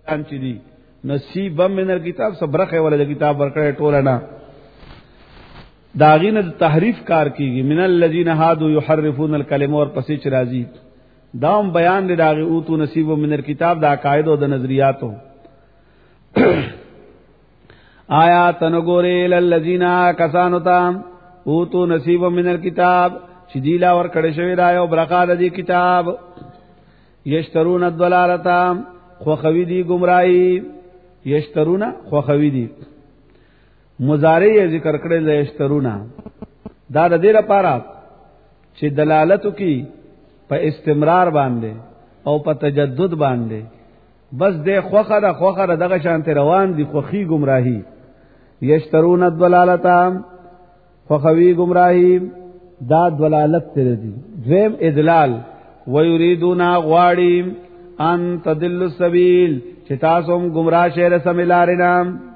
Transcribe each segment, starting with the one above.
ان چې دي نصیب من الكتاب صبرخه ولا د کتاب ورکړې ټولنا داغینه تحریف کار کیږي من الذين هادو يحرفون الكلم اور پسې چ راضی داوم بیان دی داغه اوتو نصیب من الكتاب دا عقاید او د نظریاتو آیات نګورې للذین کسانو تام اوتو نصیب من الكتاب چې دیلا ور کړه شوی دا یو برکات دی کتاب یشترون الضلالتا خو خوی دی گمراهی یشترون خو خوی دی مضارع ذکر کړل د یشترونا دا د دې لپاره چې دلالت کی په استمرار باندې او په تجدد باندې بس د خوخه دغه شانت روان دي خوخي گمراهی یشترون الضلالتا خوخوی گمراهی دا دلالت تر دي دویم ادلال ويريدون غواړي ان تدل السبيل چې تاسو هم گمراه شهر سملارنا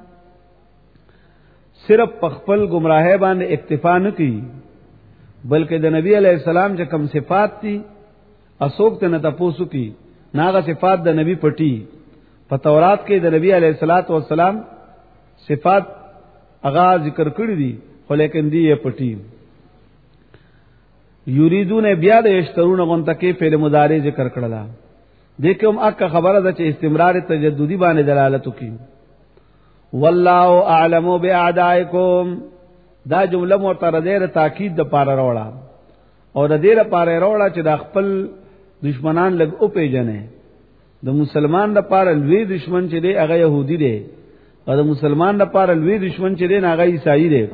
صرف پخپل گمراهی باندې اکتفا نه کی بلکې د نبی علیہ السلام چې کوم صفات دي اسوک ته نه تاسو کی ناغه صفات د نبی پټي په تورات کې د نبی علیہ الصلات والسلام صفات اغا ذکر کړی دي خو لیکن دی یې پټي یریدون بیا د یشترون غونته کې فعل مضارع ذکر کړلا دیکھم اک خبره ده چې استمرار تجددی باندې دلالت کوي والله اعلم باعدائکم دا جمله معترضه تاکید د پاره وروړه او د دې لپاره وروړه چې د خپل دشمنان لګ او پیژنې د مسلمان د پاره لوی دشمن چې دی هغه يهودي دی او د مسلمان د پاره لوی دشمن چې دی هغه عیسائی دی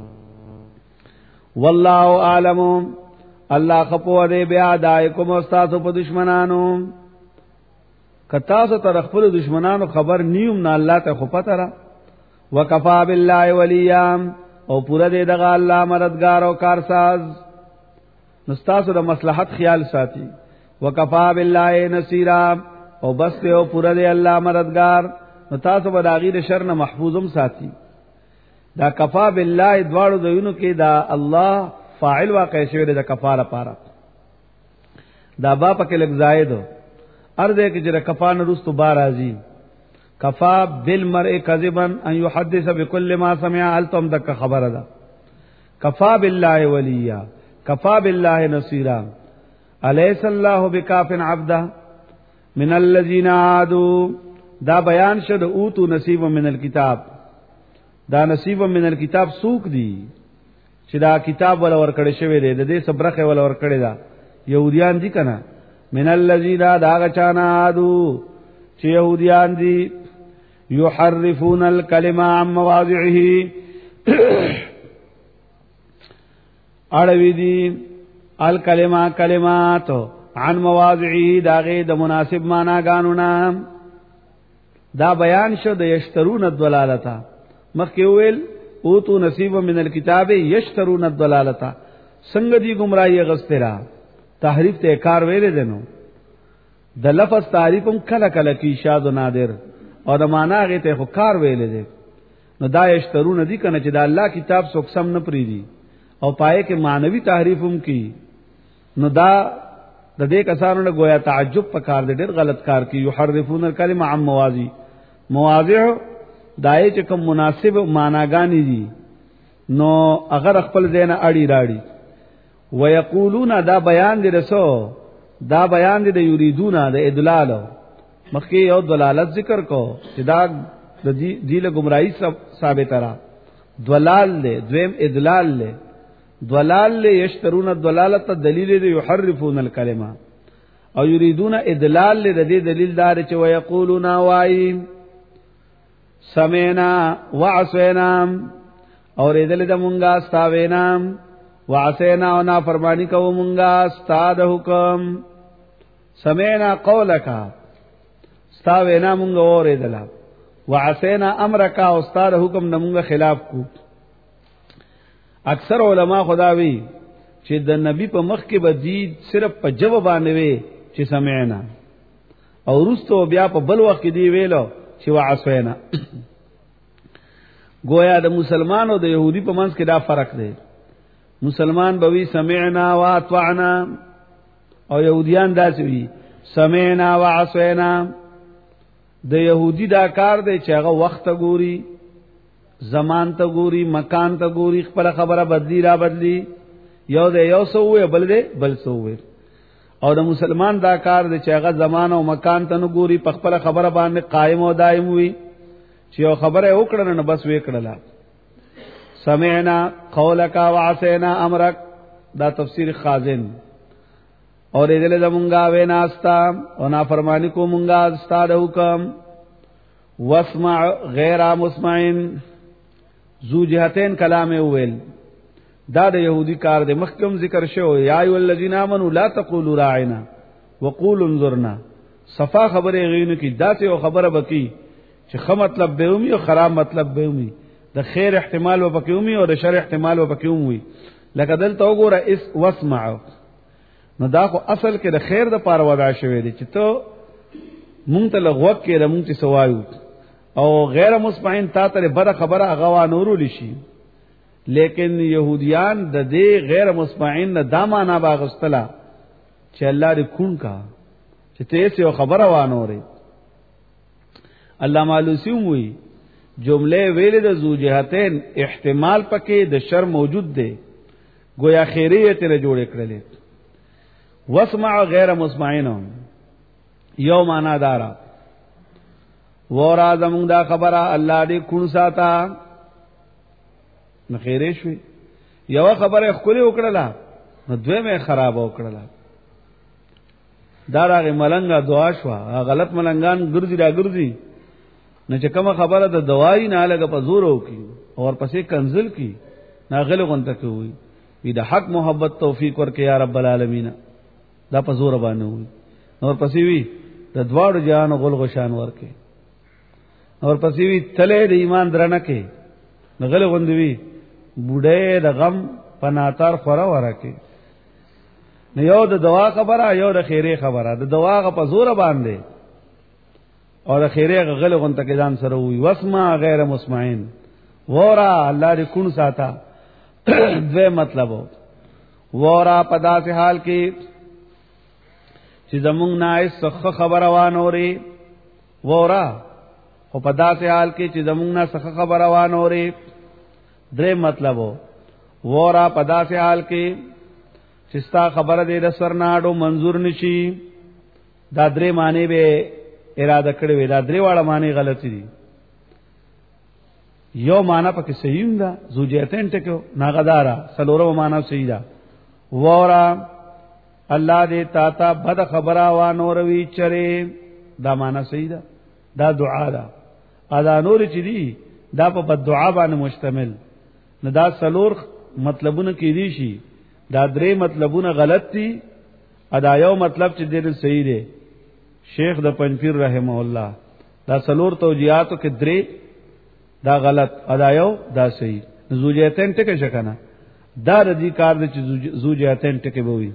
والله اعلم الله خپو دې باعدائکم استاد په دشمنانو کتا سو تر خپل دشمنانو خبر نیوم نه الله ته خو پته را وکفا بالله ولیا او پورا دې دغه الله مددگار او کارساز نستاسو د مصلحت خیال ساتي وکفا بالله نصيرا او بس ته او پورا دې الله مددگار نو تاسو به داغي د شر نه محفوظم ساتي دا کفا بالله دواړو دینو کې دا الله فاعل واقع شوی د کفاره پاره دا با پکې لګ زائد ارده کې چې کفان رستو بار راځي کفا بالمرء کذبا ان يحدث بكل ما سمع التم دک خبره ده کفا بالله ولیا کفا بالله نصيرا الیس الله بکاف عبده من الذين عادوا دا بیان شد اوتو نصیب من الكتاب دا نصیب من الكتاب سوق دی چې دا کتاب ولا ورکړی شوی دی د دې صبرخه ولا ورکړی دا يهوديان دي کنه من الذين داغ چانا عادو چې يهوديان دي يحرفون الكلمه عن مواضعه اړوي دي الکلمه کلمات عن مواضعه داغه د مناسب معنا غانونا دا بیان شو د یشترون الضلالتا مخکې ویل او تو نصیب من الكتاب یشترون الضلالتا څنګه دی گمراهی غسترا تحریف ته کار ویلې دنو د لفظ تعریفم کله کله کی شاذ و نادر او د معنا غته خو کار ویلې دي نو دا یشترون دي کنه چې د الله کتاب سوکسم نه پریدي او پائے کې مانوي تحریفم کی نو دا د دې کسانو نه گویا تعجب پکار دي ډېر غلط کار کی یحرفون الکلمه عن مواضع دای چې کوم مناسب معناګانی دي نو اگر خپل دینه اړی راړي ويقولون دا بیان دي رسو دا بیان دي د یریدون د ادلال مخکې یو دلالت ذکر کو چې دا د دې له گمراهی ثابت را دلال له دویم ادلال له دلال له یشترون الدلالت دلیل دی یحرفون الکلمه او یریدون ادلال له دې دلیل دار چې ويقولون وای سمینا وعصینا اور دې د مونږه استاوینا وعصینا او نا فرمانی کوو مونږه استاد حکم سمینا قولک استاوینا مونږه اوریدل وعصینا امرک او استاد حکم نمونږه خلاف کو اکثر علما خداوی چې د نبی په مخ کې بدید صرف په جواب باندې وي چې سمعنا او رستو بیا په بل وخت کې دی ویلو چې وعصینا گویا د مسلمان او د يهودي په منځ کې دا فرق دی مسلمان بوي سمعنا واطعنا او يهوديان داسې وي سمعنا وعصينا د يهودي دا کار دی چې هغه وخت ته ګوري، زمان ته ګوري، مکان ته ګوري، خپل خبره بدلی را بدلی، یو دی یو سوې بل دی بل سوې. او د مسلمان دا کار دی چې هغه زمان او مکان ته نه ګوري، په خپل خبره باندې قائم او دائم وي، چې یو خبره وکړه نه بس وکړه. سمعنا قولک وعصینا امرک، دا تفسیر خازن. اور دې له مونږه وینا استا او نافرمانی کو مونږه استا د حکم. واسمع غیر مسمعين، ذو جهتين کلام ویل دا د يهودي کار دی. مخکم ذکر شو یا ایو الذین آمنوا لا تقولوا راعنا وقولوا انظرنا. صفا خبره غینو کی داسې او خبره بکی چې خ مطلب به ومي او خراب مطلب به ومي، د خیر احتمال و بکی ومي او د شر احتمال و بکی ومي. لکه دلته وګوره اس واسمعوا، نو دا خو اصل کې د خیر د پاره ودا شوی دی چې ته مونږ ته لغوک کې د مونږ ته سوایو، او غیر مسمعين تا ته بد خبره هغه نورو لشي. لیکن يهوديان د دې غیر مسمعين نه دا معنا باغستلا چې الله دې کون کا چې ته یې خبره وانورې. علامه علوسی وی جمله ویل د ذو جهتين احتمال پکې د شر موجود دی، گویا خیریت له جوړ کړلې. واسمع غیر مسمعين یو معنا دارا ورا زمون دا خبره الله دې کون ساته نو خیره شوي. یو خبره خولي وکړه نو دویمه خراب وکړه. دا راغی ملنګا دعا شو، غلط ملنګان ګرځي را ګرځي نه چې کومه خبره د دوايي نه لګه په زور وکي اور پسې کنزل کی ناغله غونته کوي. وی د حق محبت توفیق ورکې یا رب العالمین، دا په زور باندې وي. اور پسې وی د دواړو جهان غل غشان ورکې، اور پسې وی تله د ایمان درنه کې نغله غوندوي بوډه د غم پناتار خورا ورکې. نو یو د دوا خبره یو د خیره خبره، د دوا غ په زور باندې او د خیره غل غونته کې ځان سره وي. واسمع غیر مسمعين ورا الله دې کون ساته. دوی مطلب ورا پدا سے حال کې چې زمونږ نه څه خبره وانوري، ورا او پدا سے حال کې چې زمونږ نه څه خبره وانوري. درې مطلب ورا پدا سے حال کې چې ستا خبره دې د سرناډو منظور نشي. دا درې معنی به اراده کړې وي، دا درې واړه معنی غلطي دي. یو معنا پکې صحیح ده زوجیتن ټکو ناغدارا، سلورو معنا صحیح ده. ورا الله دې تا ته بد خبره وانوروي چره، دا معنا صحیح ده، دا دعا ده. ادا نور چې دي دا په بد دعا باندې مشتمل نه. دا سلور مطلبونه کې دي شي، دا درې مطلبونه غلط دي. ادا یو مطلب چې دې صحیح دی. شیخ د پنځپیر رحمه الله دا سلور توجیهاتو کې درې دا غلط، ادا یو دا صحیح. زوجیتن ټکه شکنه دا د دې کار د چې زوجیتن ټکه بوي.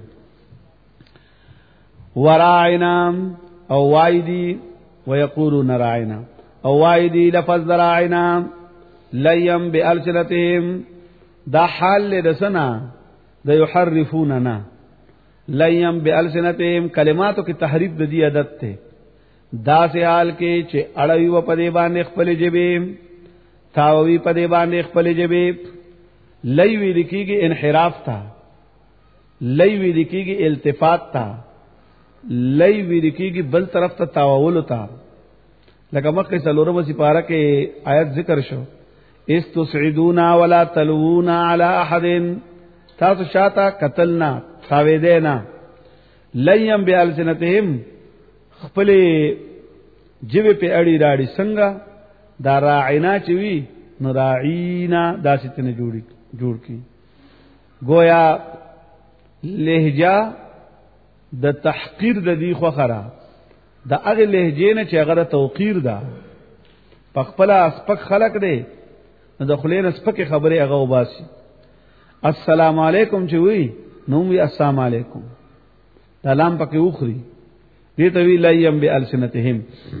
وراینا او وایدی ويقولون راعنا او وایدی لفظ راعنا لیم بالسنتهم، دا حال لسنا دا يحرفوننا. لیم بالسنتهم کلماتو کی تحریف د دې عادت ته، دا سه حال کې چې اړوي و پدې باندې خپل جبه تاوی پدې باندې خپل جبه. لوی دکیږي انحراف تا، لوی دکیږي التفات تا، لوی دکیږي بل طرف ته تاول تا. لکه مکه سلورم سپاره کې آیت ذکر شو استصعدونا ولا تلوونا على احد، تاسو شاته قتلنا تاویدینا. لیم بالسنتهم خپل جبه په اړی راړي څنګه دا راعینا چوي نو راعینا داسې تنه جوړ کی. گویا لهجه د تحقیر د دی خو خرا د هغه لهجې نه چې هغه توقیر ده، په خپل اسپک خلق دی نو د خلین اسپک خبره هغه وباسي. السلام علیکم چې وی نو وی السلام علیکم، دا لام پکې وخري دې ته وی لیم بالسنتهم.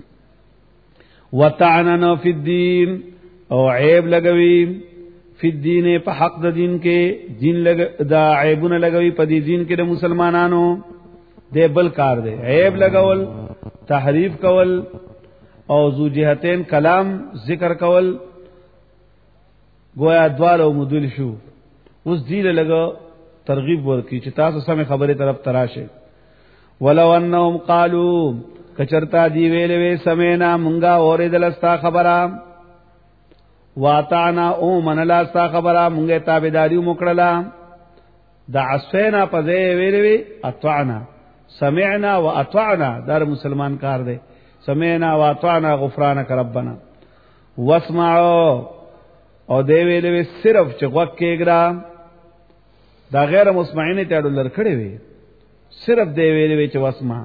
وتعننا فی الدین او عیب لګوي فی الدین په حق د دین کې، دین دا عیبونه لګوي په دې دین کې د مسلمانانو. دې بل کار دی عیب لګول، تحریف کول او ذو جهتین کلام ذکر کول گویا دوالو مدل شو. اوس دیل لګو ترغیب ورکی چې تاسو سم خبره طرف تراشه. ولو انهم قالوا کچرتا دی ویلې وې سمینا مونږه اوریدل استا خبره واتعنا او منلا استا خبره مونږه تابعداري وکړه. دا عصینا پځې ویلې وې اطعنا سمعنا واطعنا در مسلمان کار دی. سمعنا واطعنا غفرانك ربنا واسمعوا او دی ویلې وې صرف چې وګ کېګرا دا غیر مسمعين ته ډول کړي وي صرف دی ویلې وې چې واسمع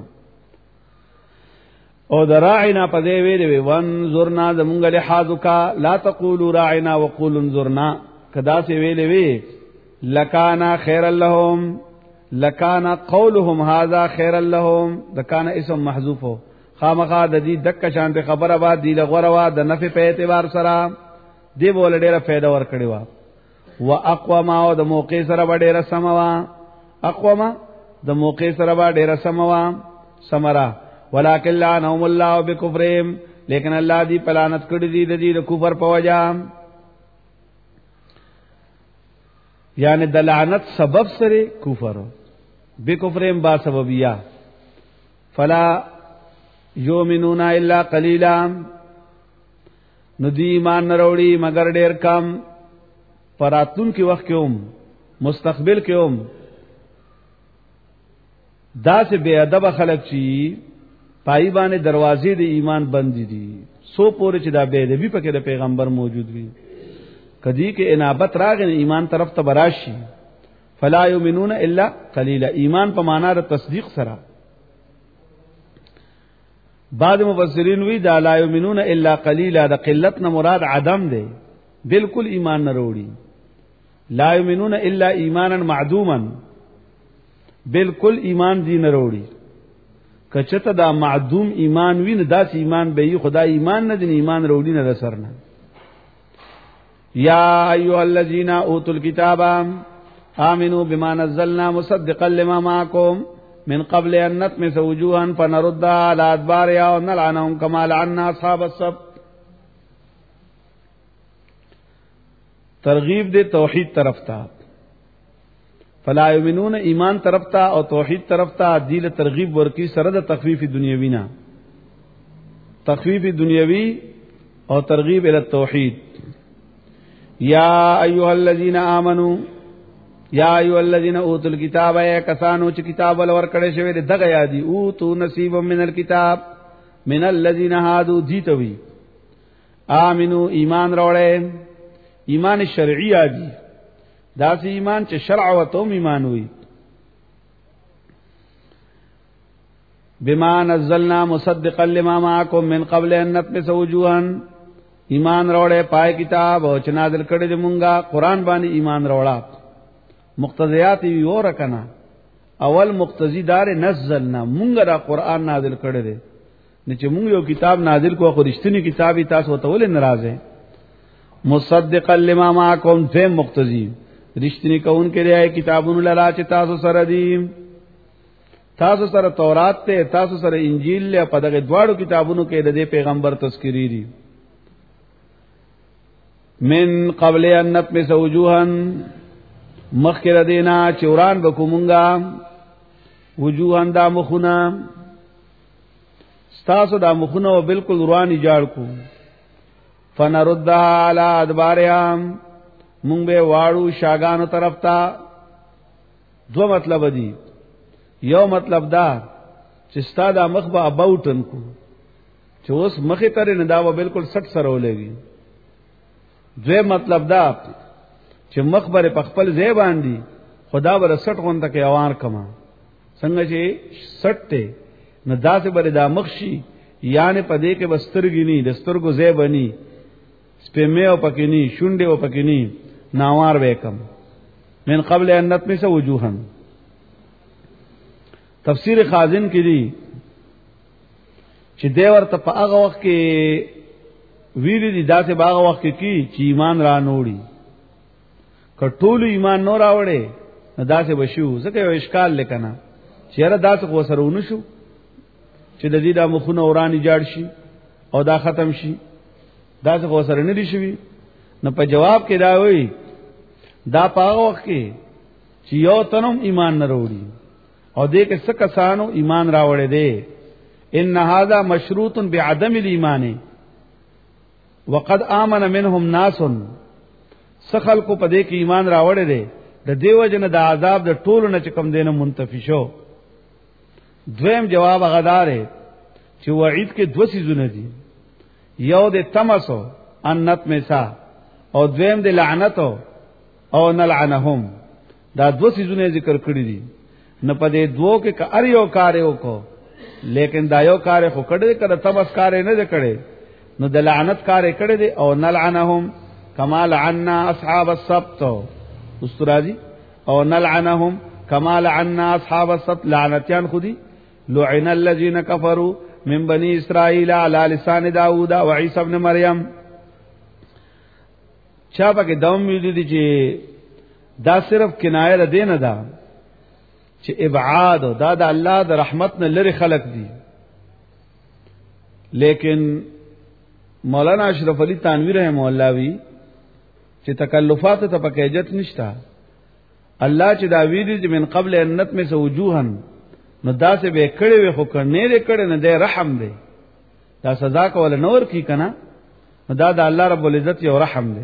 او دراعنا پدې ویلې وې وانظرنا زمونږ له حاذکا لا تقولوا راعنا وقولوا انظرنا کدا سي ویلې وې لکانا خير لهم لکانا قولهم هذا خير لهم دکانا اسم محذوف خامخا د دې دک شانت خبره با دی لغوروا د نفع په اعتبار سره دی بول ډیره فائدہ ور کړی وا واقوما او د موقع سره ډیره سموا اقوما د موقع سره ډیره سموا سمرا ولکن لعنهم الله بكفرهم لیکن الله دی پلانت کړی دی د دې کفر په وجا یعنی د لعنت سبب سره کفر بكفرهم با سببیا فلا یؤمنون الا قلیلا ندی ایمان نروړي مگر ډیر کم پراتون کی وخت کې مستقبل کې دا سے بے ادب خلق چی پای باندې دروازې د ایمان بند دي سو پورې چې دا بے ادبی پکې د پیغمبر موجود وي کدی کې انابت راغی ایمان طرف ته براشي فلا یؤمنون الا قلیلا ایمان په معنا د تصدیق سره. بعض مفسرین وی دا لا یؤمنون الا قلیلا د قلت نه مراد عدم دی بالکل ایمان نه وروړي لا یؤمنون الا ایمانا معدوما بالکل ایمان دی نه وروړي کچته دا معدوم ایمان وین داس ایمان به خدای ایمان نه دین ایمان وروړي نه سرنه. یا ایها الذین اوتوا الکتاب آمنوا بما نزلنا مصدقا لما معكم من قبل ان نطمس وجوها فنردها على ادبارها ونلعنهم كما لعنا اصحاب السبت. ترغیب دے توحید طرف تا فلا یؤمنون ایمان طرف تا او توحید طرف تا دیل ترغیب ورکی سره د تخفیف دنیوی نا تخفیف دنیوی او ترغیب ال التوحید. یا ایها الذین آمنوا یا ایها الذین اوتوا الکتاب ای کسانو چې کتاب ولور کړي شوی دغه یادی او تو نصیب من الکتاب من الذین هادو دیتوی آمنو ایمان راوړې ایمان شرعی دی دا سی ایمان چې شرع او توم ایمان وي. بما نزلنا مصدقا لما معكم من قبل ان نطمس وجوها ایمان راوړې پای کتاب او چې نازل کړي دې مونږه قران باندې ایمان راوړا مقتضیات وی ورکنا اول مقتضی دار نزلنا مونږه دا قران نازل کړي دې نه چې مونږ یو کتاب نازل کوو خو رښتینی کتابي تاسو ته ولې ناراضه مصدقا لما معكم فهم مقتضی رښتینی کون کې دی کتابونو لرا چې تاسو سره دي تاسو سره تورات ته تاسو سره انجیل له په دغه دواړو کتابونو کې د پیغمبر تذکری دي. من قبل ان نطمس وجوها مخکر دینا چوران بکومونگا وجوهن دا مخونا ستاسو دا مخونا و بالکل روانی جاڑ کو فنردها علی ادبارهم مونږ به واړو شاګانو طرف ته. دو مطلب دی یو مطلب دا چې ستا دا مخ به اباوټن کو چې اوس مخې ترې نه دا به بالکل سټ سره ولېږي. دوی مطلب دا چې مخبر په خپل ځای باندې خدا بر سټ غونډه کې اوار کما څنګه چې سټ ته نه داسې بر دا مخشي یعنی په دې کې بسترګی ني دسترګو ځای بني سپېمه او پکینی شونډه او پکینی ناوار وکم. من قبل ان نطمس وجوها تفسیر خازن کې دی چې دیور ته په هغه وخت کې ویری دي داسې باغ وخت کې چې ایمان را نوړي کټول ایمان نور راوړي داسې بشو ځکه یو اشکال لکنه چیرې داسې خو سره ونشو چې د دې د مخونه اورانی جاړ شي او دا ختم شي، دا څه خو سره نه دي شوي. نو په جواب کې دا وایي دا پاغه وخت کې چې یو تنم ایمان نه وروړي او دې کې څه کسانو ایمان راوړې دي. ان هذا مشروط بعدم الايمان وقد امن منهم ناس، سخل کو پدې کې ایمان راوړې دي د دیو جن د عذاب د ټولو نه چکم دینه منتفی شو. دویم جواب غدارې چې وعید کې دو سيزونه دي، یو د تمسو انت مسا او دویم د لعنتو او نلعنهم. دا دو سيزونه ذکر کړی دي. نه پدې دوه کې کار یو کار یو کو، لیکن دا یو کار خو کړي کړه تمس کار نه کړي، نو د لعنت کار کړي دي. او نلعنهم کما لعنا اصحاب السبت استرازی، او نلعنهم کما لعنا اصحاب السبت لعنتیان خودی. لعن الذين كفروا من بني اسرائيل على لسان داوود وعيسى ابن مريم. چا پکې دوم ویل دي چې دا صرف کنایه ده نه ده چې ابعاد دا د الله د رحمت نه لري خلق دي. لیکن مولانا اشرف علی تانوی رحمه الله وی چې تکلفات ته پکې اجت نشتا. الله چې دا ویلي چې من قبل انت میں سوجوهن، نو دا سے به کړي وي خو کنه لري کړي نه ده رحم ده، دا سزا کول نور کی کنه، نو دا د الله رب العزت یو رحم ده.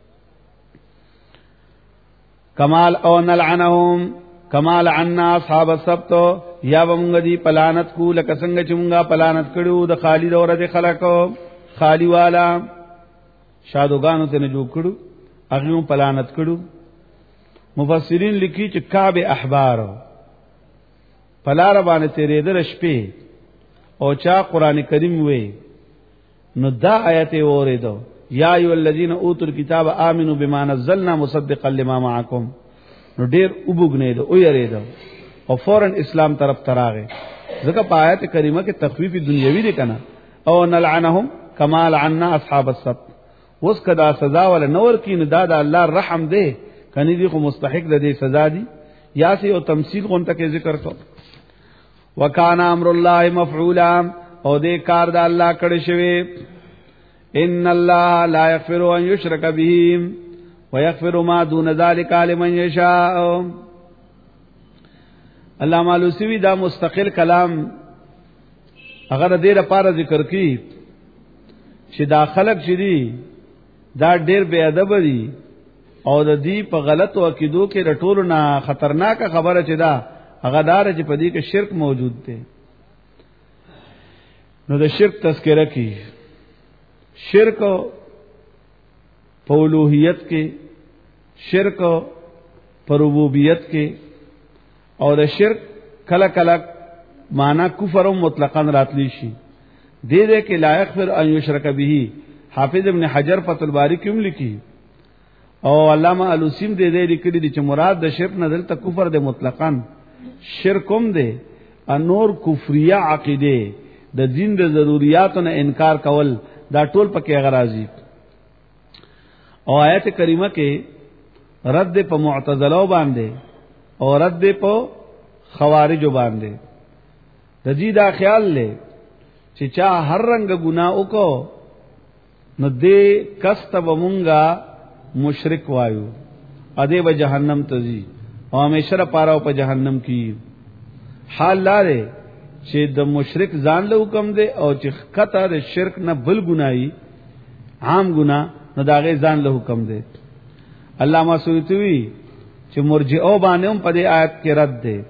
کمال او نلعنهم کمال عنا اصحاب السبت، یا ومغ دی پلانت کو لک څنګه چې مونږه پلانت کړو د خالد اور د خلقو خالی والا شادوګانو ته نه جوړ کړو، هغه پلانت کړو. مفسرین لیکي چې کعب احبار پلار باندې تیرې در شپې او چا قران کریم وې، نو دا آیت اوریدو یا ایو الذین اوتوا الکتاب آمنوا بما نزلنا مصدقا لما معکم. نو ډیر وبګنې ده او یریدو او فورن اسلام طرف تراغه. ځکه په آیت کریمه کې تخفیف دنیوي دی کنه. او نلعنهم کما لعنا اصحاب السبت، وس کدا سزا ول نور کین دا د الله رحم دی کني دی خو مستحق د دې سزا دی. یا سی او تمثيل غونټه کې ذکر کو. وکانا امر الله مفعولا، او دې کار د الله کړی شوی. ان الله لا یغفر ان یشرک به ويغفر ما دون ذلك لمن يشاء. علامہ علوسی دا مستقل کلام اگر دې لپاره ذکر کی چې دا خلق شدي دا ډېر بے ادب دي او د دې په غلط عقیدو کې د ټولو نه خطرناک خبره چې دا هغه دار چې په دې کې شرک موجود دی. نو د شرک تذکرہ کی، شرک په اولوہیت کې، شرک په ربوبیت کې، او د شرک کله کله معنا کفر مطلقاً راتلی شي. دې دې کې لا یغفر ان یشرک به حافظ ابن حجر فتح الباری کوم لیکي، او علامہ علوسیم دې دې لیکلي دي چې مراد د شرک نه دلته کفر د مطلقاً شرکم دے. انور کفریه عقیده د دین د ضرورتونو نه انکار کول دا ټول پکې غرازي. او آیت کریمه کې رد په معتزله باندې او رد په خوارج باندې د دې دا خیال لې چې چا هر رنگ ګناه وکړو نو دې کسته ومونګه مشرک وایو، ا دې به جهنم ته ځي او همیشه لپاره په جهنم کې. حال لاره چې د مشرک ځان له حکم دی او چې خطا د شرک نه بل ګناي عام ګنا نه داغه ځان له حکم دی. علامہ سیوطی چې مرجئو باندې هم په دې آیت کې رد دی.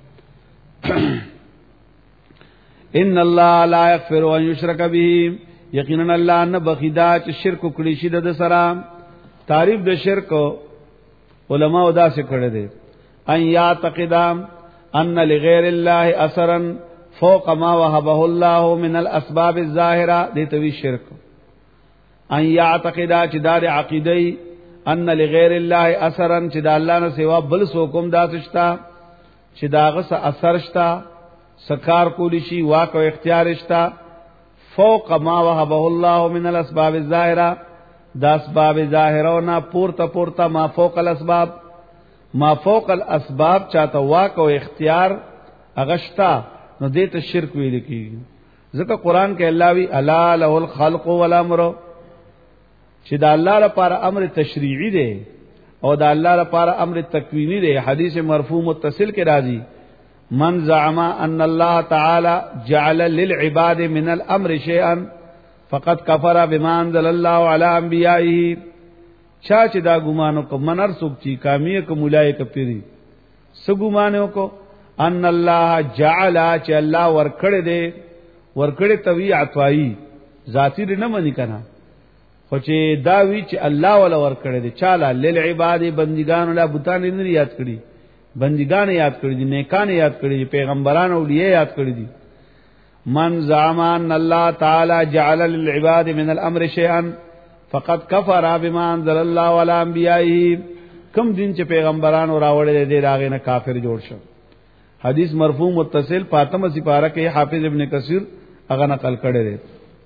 ان الله لا یغفر ان یشرک به، یقینا الله نه بخیدا چې شرک کړي شي د سره. تعریف د شرک علماء ادا سے کړه دي ان یعتقدا ان لغیر الله اثرا فوق ما وهبه الله من الاسباب الظاهره، دې توی شرک. ان یعتقدا چې دا عقیده ان لغیر الله اثرا چې دا الله نه سوا بل څوک داسشتا چې داغه څه اثر شتا سکار کولی شي واک او اختیار شتا. فوق ما وهبه الله من الاسباب الظاهره، دا اسباب ظاهرونه پورته ما فوق الاسباب، ما فوق الاسباب چاته واک او اختیار اغشتا، نو دې ته شرک ویل کیږي. ځکه قران کې الله وی الا له الخلق والامر، چې دا الله لپاره امر تشریعي دی او دا الله لپاره امر تکوینی دی. حدیث مرفوع متصل کې راځي من زعم ان الله تعالی جعل للعباد من الامر شيئا فقد كفر بما انزل الله على انبيائه. چا چې دا ګمانو کو منر سوک چی کامیه کو مولای کپری سګمانو کو ان الله جعل چې الله ورکړه دے ورکړه توی عطوایی ذاتی نه منی کنا، خو چې دا وی چې الله ولا ورکړه دے چاله للعباد بندگان لا بوتان نه یاد کړي، بندگان یاد کړي دي، نیکان یاد کړي دي، پیغمبران اولیاء یاد کړي دي. من زعم ان الله تعالی جعل للعباد من الامر شيئا فقد كفر بما انزل الله على انبيائه. کم دین چې پیغمبرانو راوړل دي راغې نه کافر جوړ شو. حدیث مرفوع متصل فاطمه سپارہ کې حافظ ابن کثیر هغه نقل کړی دی.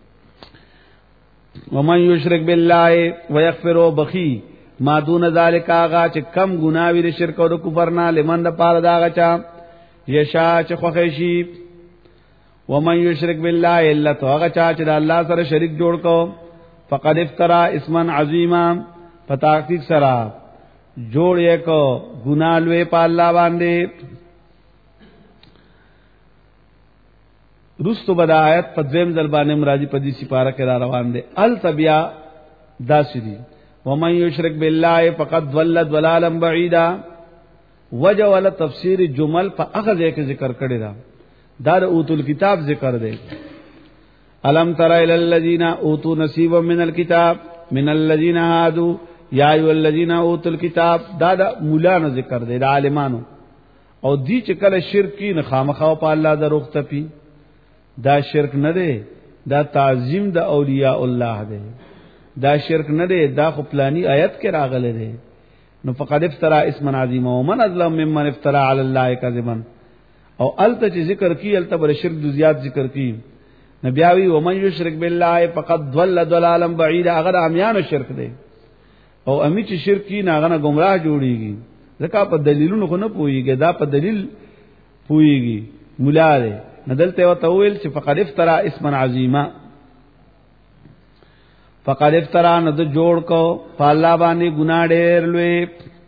ومن یشرک بالله ويغفر بخی ما دون ذلك آغا چې کم ګناوی د شرک او د کفر نه لمن د پاره داغه چا یشا چې خوښی شي. ومن یشرک بالله الا تو هغه چا چې د الله سره شریک جوړ کو فقد افترا اسما عظیما، فتاحقیق سرا جوړ یې کو ګناه لوی په الله باندې. رستو بدا آیت په دویم ځل باندې مرادی په دې سپاره کې را روان دي. التبیا داسری ومن یشرک بالله فقد ضل ضلالا بعیدا. وجه ولا تفسیر جمل په هغه ځای کې ذکر کړی دا د اوتل کتاب ذکر دی. الم تر الى الذين اوتوا نصيبا من الكتاب من الذين هادوا یا ایو الذين اوتوا الكتاب. دا د مولانو ذکر دی، د عالمانو. او دی چې کله شرکی نه خامخا په الله دروغ تپی، دا شرک نه دی، دا تعظیم د اولیاء الله دی. دا شرک نه دی، دا خو پلانی آیت کې راغله دی. نو فقد افترا اسما عظیما ومن اظلم ممن افترا علی الله کذبا. او الته چې ذکر کی الته بر شرک د زیات ذکر کی. نبیاوی ومن یشرک بالله فقد ضل ضلالا بعیدا. اگر امیانو شرک دی او امی چې شرک کی ناغه نه گمراه جوړیږي، ځکه په دلیلونو خو نه پويږي، دا په دلیل پويږي مولا دی. ندلته او تویل چې فقد افترا اسما عظیما، فقد افترا ند جوړ کو په الله باندې ګناه ډېر لوی.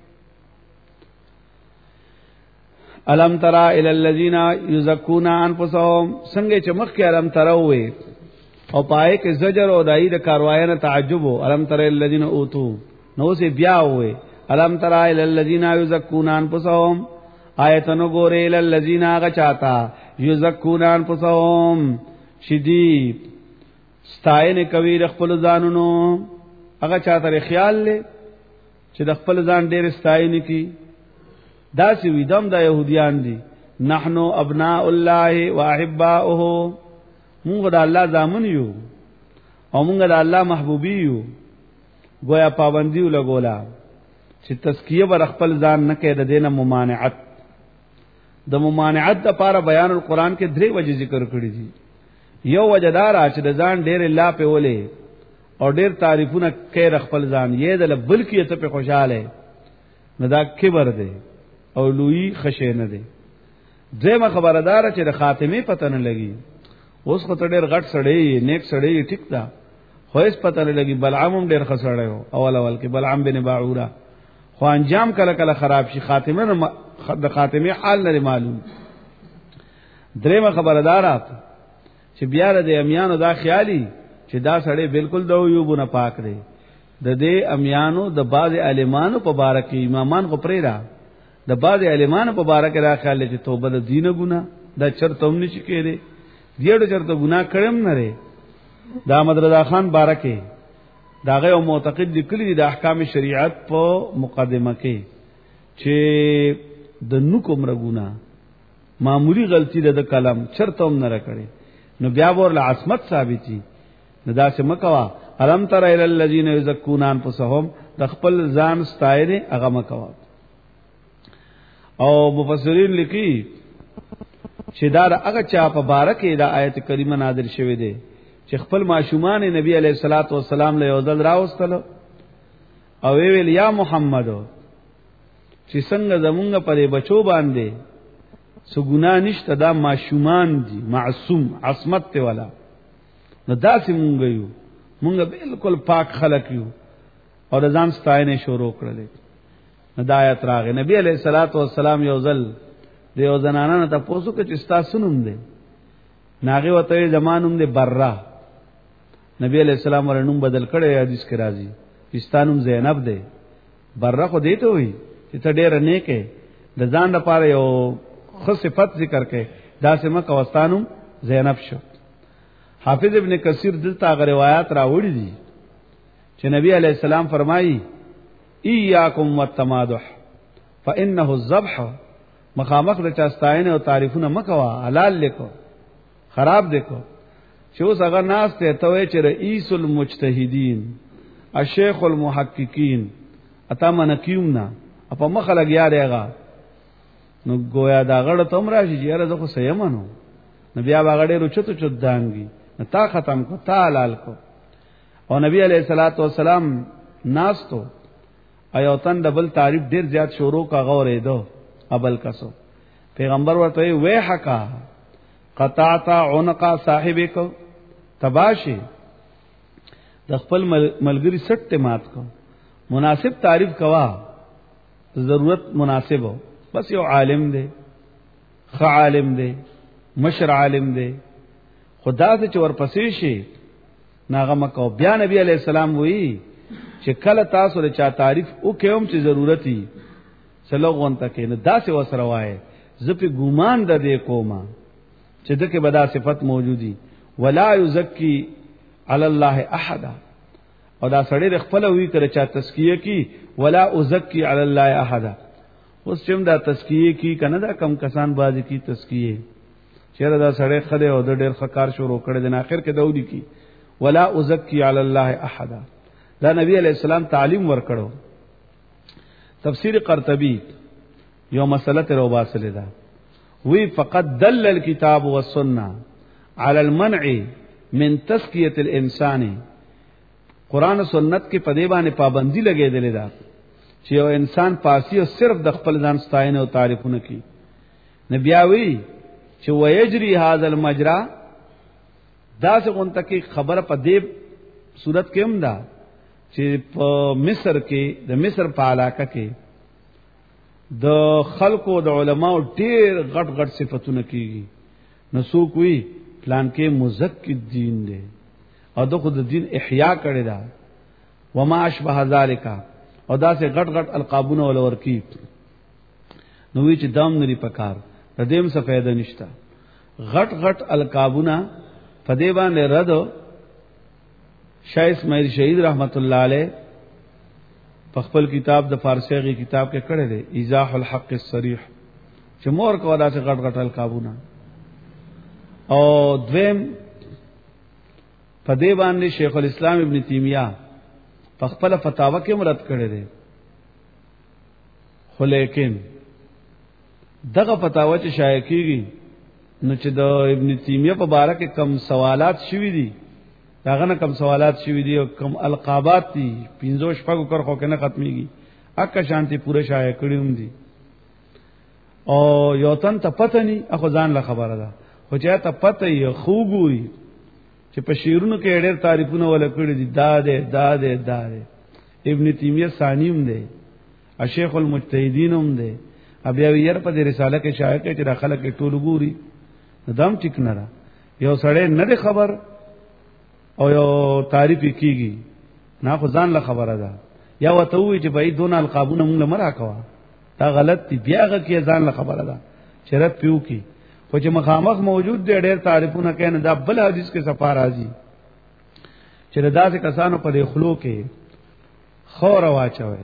الم ترى الى الذين يزكون انفسهم. څنګه چې مخکې الم ترى وې او پای کې زجر او دای د کاروایانه تعجب او الم ترى الذين اوتوا، نو سه بیا وې الم ترى الى الذين يزكون انفسهم. آیتنو ګورې الى الذين غچاتا یزکون انفسهم شدی ستاینه کوي د خپل ځانونو. هغه چاته خیال لې چې د خپل ځان ډېر ستاینه کوي. دا سی ویدم دا يهوديان دي. نحنو ابناء الله واحباؤه. موږ د الله ځامن یو او موږ د الله محبوبي یو. گویا پابندی ولګولا چې تزکیه بر خپل ځان نه کې د دینه ممانعت. د ممانعت د لپاره بیان القرآن کې درې وجې ذکر کړې دي. یو وجدار چې د ځان ډېر الله په ولې او ډېر تعریفونه کوي خپل ځان یې د بل کې ته په خوشاله نه، دا کبر دی او لوی خشه نه دی. دغه خبردار چې د خاتمه پته نه لګي. اوس خو ډېر غټ سړی نیک سړی ټیک دا خو هیڅ پته نه لګي. بلعام هم ډېر خسړی و اول کې بلعام بن باعوره، خو انجام کله کله خراب شي. خاتمه د خاتمه حال نه معلوم. درېمه خبردارات چې بیا د امیانو دا خیالي چې دا سړی بالکل د عیوبونه پاک دی. د دې امیانو د بعض عالمانو په باره کې امامان کو پرې را د بعض عالمانو په باره کې را خیال چې توبه د دینه ګناه دا چرته هم نشي کېږي. دیړو چرته ګناه کړم نه لري. دا احمد رضا خان باره کې داغه او معتقد لیکلي دي د احکام شریعت په مقدمه کې چې د نو کوم رګونه معمولی غلطی د کلم چرته هم نه کړي. نو بیا ورله عصمت ثابتي. نو دا څه مکوا الم تر الى الذين يزكون انفسهم. د خپل ځان ستایره هغه مکوا. او مفسرین لیکي چې دا هغه چا په بارکه دا آیت کریمه نازل شوه دی چې خپل معشومان نبی علیہ الصلوۃ والسلام له یوذل راوستل او ویل یا محمد چې څنګه زمونږ پرې بچو باندې سو ګناه نشته، دا معصومان دي، معصوم عصمت ته والا. نو داسې مونږ یو، مونږ بالکل پاک خلق یو او ځان ستاینه شروع کړلې. نو دا آیت راغی. نبی علیہ الصلوۃ والسلام یو ځل د یو زنانه ته پوښتنه کوي چې تاسو نوم دی؟ ناغه وته زمانوم دی برا. نبی علیہ السلام ورنوم بدل کړي، حدیث کې راځي پښتانوم زینب دی. برا خو دیته وي چې ته ډېر نیکه، د ځان لپاره یو خو صفت ذکر کړي، دا سم کوستانوم زینب شو. حافظ ابن کثیر دلته هغه روایت راوړي دي چې نبی علیہ السلام فرمایي ایاکم والتمادح فانه الذبح. مخامخ د چاستاینه او تعریفونه مکوا، حلال لیکو خراب دیکھو. چې اوس هغه ناس ته توې چې رئیس المجتهدین الشیخ المحققین اته منکیومنا په مخه لګیا دیغه، نو گویا دا غړ ته عمر شي یاره زه خو سیمنو. نو بیا باغړې رچته چدانګي، نو تا ختم کو، تا حلال کو. او نبی علیہ الصلوۃ والسلام ناس تو ایوتن دبل تعریف ډیر زیات شروع کا غورې دو ابل کسو. پیغمبر ورته وې حقا قطعتا عنق صاحبک، تباشی د خپل ملګری سټ مات کو. مناسب تعریف کوا، ضرورت مناسب ہو. بس یو عالم دے، خ عالم دے، مشر عالم دے، خدا سے چور پسې شي ناغه مکو. بیا نبی علیہ السلام وی چې کله تاسو له چا تعریف او کوم چې ضرورتي سلوغون تکې نه داسې وسره وای زپی ګومان د دې کومه چې دغه بدا صفت موجودي. ولا یزکی علی الله احد، او دا سړی د خپل وی کړه چا تزکیه کی، ولا ازکی علی الله احد. اوس چې دا تزکیه کی کنه دا کم کسان بازی کی تزکیه چیرې دا سړی خله او د ډېر خکار شروع کړي د اخر کې دودی کی ولا ازکی علی الله احد. دا نبی علیہ السلام تعلیم ورکړو. تفسیر قرطبی یو مسله ته روباسل ده، وی فقط دل الكتاب والسنه على المنع من تزکیه الانسان. قران و سنت کې په دې باندې پابندی لګېدلې ده چې یو انسان پاسی او صرف د خپل ځان ستاینه او تعریفونه کوي. نبیاوی چې ويجري هذا المجرى، دا څنګه ته کې خبره په دې صورت کې هم ده چې په مصر کې د مصر په علاقه کې د خلکو د علماو ډېر غټ غټ صفاتونه کیږي. نو څوک وی پلان کې مزکی دین دی او د خود دین احیا کړی دا وما اشبه ذالک، او دا سه غټ غټ القابونه ولور کی. نو وی چې دام نری پکار د دیم څه فائدہ نشتا. غټ غټ القابونه په دې باندې رد شاه اسماعیل شهید رحمت الله علیه په خپل کتاب د فارسی کتاب کې کړی دی ایضاح الحق الصریح، چې مور کو دا څه غټ غټ القابونه. او دویم په دې باندې شیخ الاسلام ابن تیمیہ په خپل فتاوا کې مراد کړی دی. خو لیکن دغه فتاوا چې شایع کیږي نو چې د ابن تیمیہ په باره کې کم سوالات شوي دي، داغه نه کم سوالات شوي دي او کم القابات دي 15 شپږو کر خو کې نه ختميږي، اکه شانتي پوره شایع کړیوم دي. او یو تن ته پته ني اخو ځان له خبره ده، خو چې ته پته یې خو ګوري چې په شیرونو کې ډېر تعریفونه ولا کړی دي. دا ده ابن تیمیہ ثانیم دی، شیخ المجتهدین هم دی. بیا ویره په دې رساله کې شایع کړي چې داخله کې ټول ګوري، دام ټیک نه را یو سړی نه خبر او یو تعریف کیږي نه خو ځان له خبره ده. یا وته وی چې بای دون القابونه موږ مرا کوا، دا غلط دی. بیاغه کې ځان له خبره ده شرط پیو کی، خو چې مخامخ موجود دی ډېر تعریفونه کوي. دا بل حدیث کې صفار راځي چې داسې کسانو په دې خلو کې خور واچوي.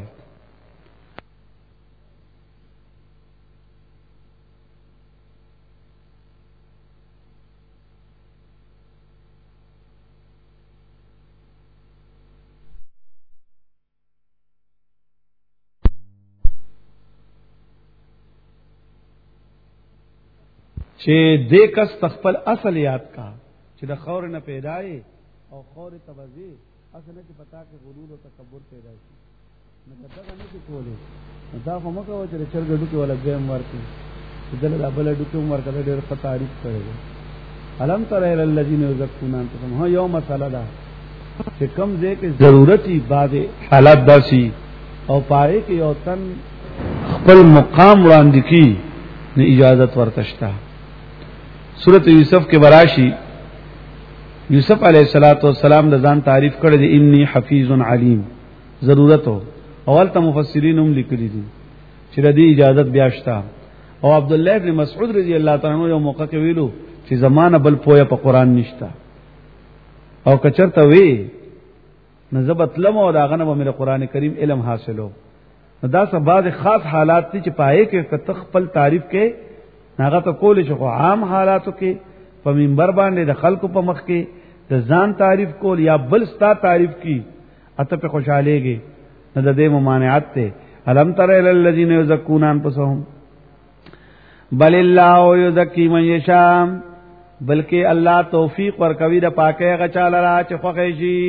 چې دې کس تخپل اصل یاد کا چې د خور نه پیدای او خور تبذی اصل نه چې پتا کې غرور او تکبر پیدا شي نه دا نه کولی. دا خو مکه و چې چرګ ډوکي ولا ګیم ورته دل دا بل ډکه عمر کده ډېر په تعریف کړی الم تر الى الذين يزكون انفسهم هو یوم مساله دا چې کم دې کې ضرورتي بعد حالات داسي او پاره کې یو تن خپل مقام وړاندې کی نه اجازه ورتشتا سورۃ یوسف کې براشي یوسف علیہ الصلوۃ والسلام د ځان تعریف کړی دی انی حفیظ علیم ضرورت اول ته مفسرین هم لیکلي دي چې ردی اجازه بیا شتا او عبد الله ابن مسعود رضی الله تعالی عنہ یو موقع کې ویلو چې زمانہ بل پوهه په قران نشتا او کچرته وی نزبت لم او داغه نه مې قران کریم علم حاصلو دا څه بعض خاص حالات دي چې پائے کې کته خپل تعریف کې ناغه ته کول چې عام حالاتو کې په منبر باندې د خلکو په مخ کې د ځان تعریف کول یا بل ستا تعریف کی اته په خوشالهږي نه د دې ممانعت ته الم تر الى الذين يزكون انفسهم بل الله يزكي من يشاء بلکې الله توفیق ورکوي د پاکه غچاله را چې خوښي شي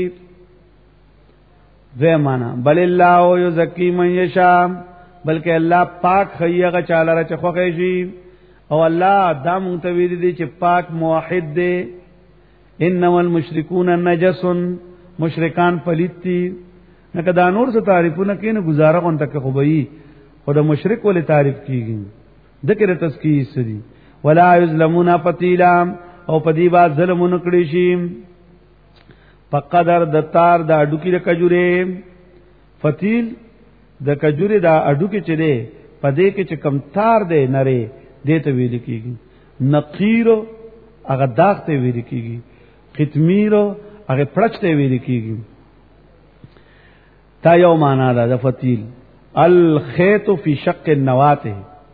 زه معنا بل الله يزكي من يشاء بلکې الله پاک خیه غچاله را چې خوښي شي او الله دا مونږ ته ویل دي چې پاک موحد دی انما المشركون نجس مشرکان پلیتی نه کدا نور څه تعریفونه کینې گزاره غون تک خو به خو د مشرک ولې تعریف کیږي ذکر تزکیه سری ولا یظلمون فتیلا او پدی با ظلم نکړي شي په قدر د تار د اډو کې د کجوره فتیل د کجوره د اډو کې چره پدې کې چې کم تار دی نره دته ویل کیږي نقیر هغه داغ ته ویل کیږي ختمیر هغه پړچته ویل کیږي تا یو معنا ده د فتیل الخيط فی شق النواته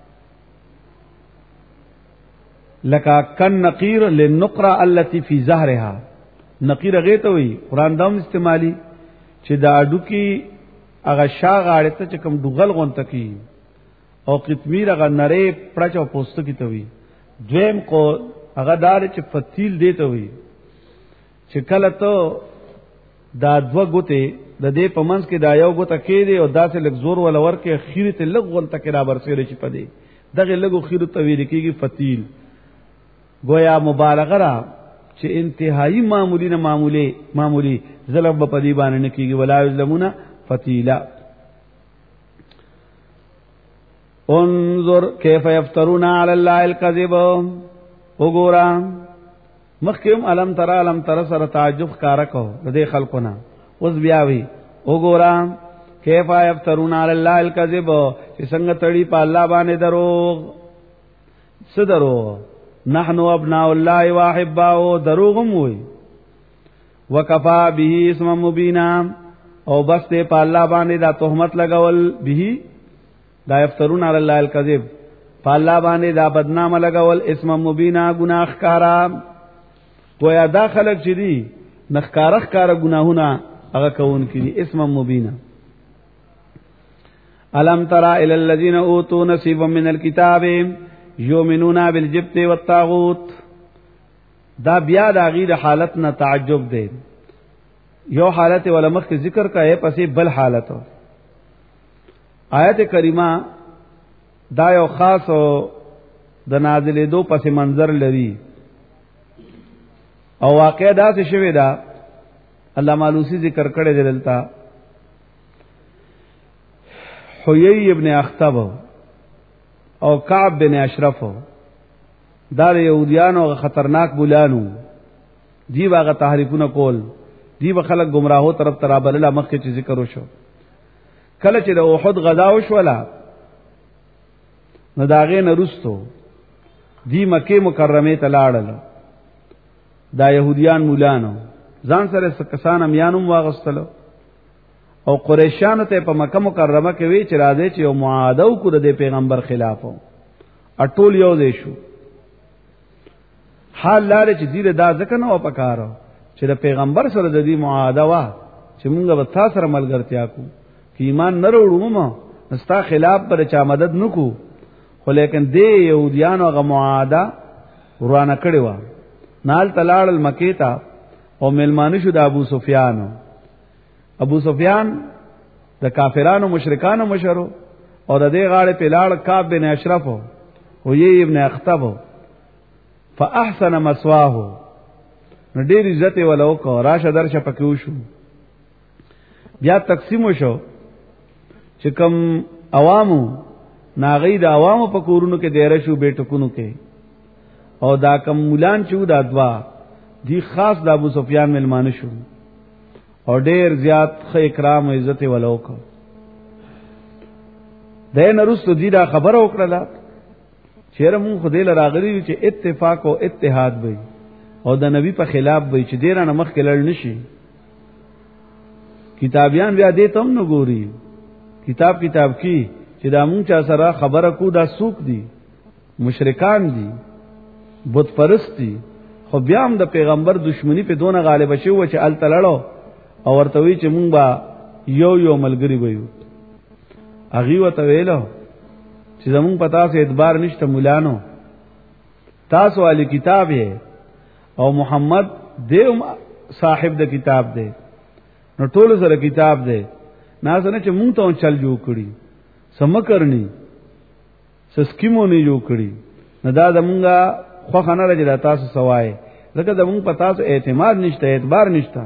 لکا کن نقیر للنقره التي في ظهرها نقیر هغه ته وی قران داوم استعمالي چې دا اډو کې هغه شاغ اړه ته چې کوم دغل غونته کی او قطمیر هغه نری پړچ او پوسټ کی ته وی دویم کو هغه دار چې فتیل دی ته وی چې کله ته دا دو ګوته د دې پمنس کې دا یو ګوته کې دی او داسې لګ زور ول ور کې خیره ته لګ غونته کې را برسېږي چې پدې دغه لګو خیره ته وی کېږي فتیل گویا مبالغه را چې انتهایی معمولی نه معمولی ظلم په پدی باندې نه کیږي ولا یظلمون فتیلا انظر کیف یفترون علی الله الکذب وګورا مخکم علم تر سره تعجب کار کو د دې خلقونه اوس بیا وی وګورا کیف یفترون علی الله الکذب چې څنګه تړي په الله باندې دروغ صدرو نحنو ابناء الله واحباؤه دروغم وي وکفا به اسم مبینا او بس ته په الله باندې دا تهمت لګول به دا یفترون علی الله الکذب په الله باندې دا بدنامه لګول اسم مبینا گناهکارا گویا دا خلق چې دي نخکارخ کار گناهونه هغه کوون کړي اسم مبینا الم ترى الى الذين اوتوا نصيبا من الكتاب یومنون بالجبت والطاغوت دا بیا د غیر حالت نه تعجب دی یو حالت علماء کے ذکر کا ہے پسې بل حالت آیت کریمه دا یو خاص د نازلې دو پس منظر لري او واقع دا څه شوی دا الله مالوسی ذکر کړی دی دلته حیی ابن اخطب او کعب بن اشرف دا یهودیانو خطرناک بولانو دی واغه تحریفونه کول دی به خلک گمراهو طرف ترابل مخکې چې ذکر وشو کله چې د احد غزا وشولا نو داغه نرستو دی مکه مکرمه ته لاړل دا يهوديان مولانو ځان سره کسان امیانم واغستلو او قریشانو ته په مکه مکرمه کې وی چې راځي چې یو معاهده وکړه د پیغمبر خلافو اټول یو دی شو حال لاره چې دې دا ځکه نو پکارو چې د پیغمبر سره د دې معاهده وا چې مونږ به تاسو سره ملګرتیا کو چې ایمان نه وروړو ما استا خلاف پر چا مدد نکو خو لیکن دې يهوديانو غو معاهده ورانه کړی و نال تلاړل مکې ته او ملمانه شو د ابو سفیان د کافرانو مشرکانو مشرو او د دې غاړه په لاړ کعب بن اشرف وی ابن اخطب فاحسن مسواه نو ډیر عزت ولو کو راشه درشه پکې شو. بیا تقسیم شو چې کوم عوامو ناغې د عوامو په کورونو کې ډیر شو بیٹکونو کې، او دا کم مولان چې دا دوا دی خاص د ابو سفیان ملمانه شو او ډیر زیات خ اکرام او عزت ولو کو. دین رستو دی دا خبر وکړه چیرې مون خدای لراغلی چې اتفاق او اتحاد وي او د نبی په خلاف وي چې ډیر نه مخ کې لړ نشي. کتابیان بیا دې تم نه ګوري کتاب کی چې دا مون چا سره خبره کو دا سوق دي مشرکان دي بت پرست دي، خو بیا هم د پیغمبر دشمنی په دونه غالب شي و چې ال تلړو او ورته وی چې مونږ با یو ملګری وایو. اغي وته ویلو چې زمون پتا سه اعتبار نشته مولانو، تاسو والی کتاب ہے او محمد دیو صاحب د کتاب دی، نو ټول سره کتاب دی، نازنه چې مونږ ته چل جوړ کړي سم کرنی سسکیمو نه جوړ کړي نه دا زمونږه خو خنه راځي تاسو سوای لکه زمون پتا سه اعتماد نشته اعتبار نشته.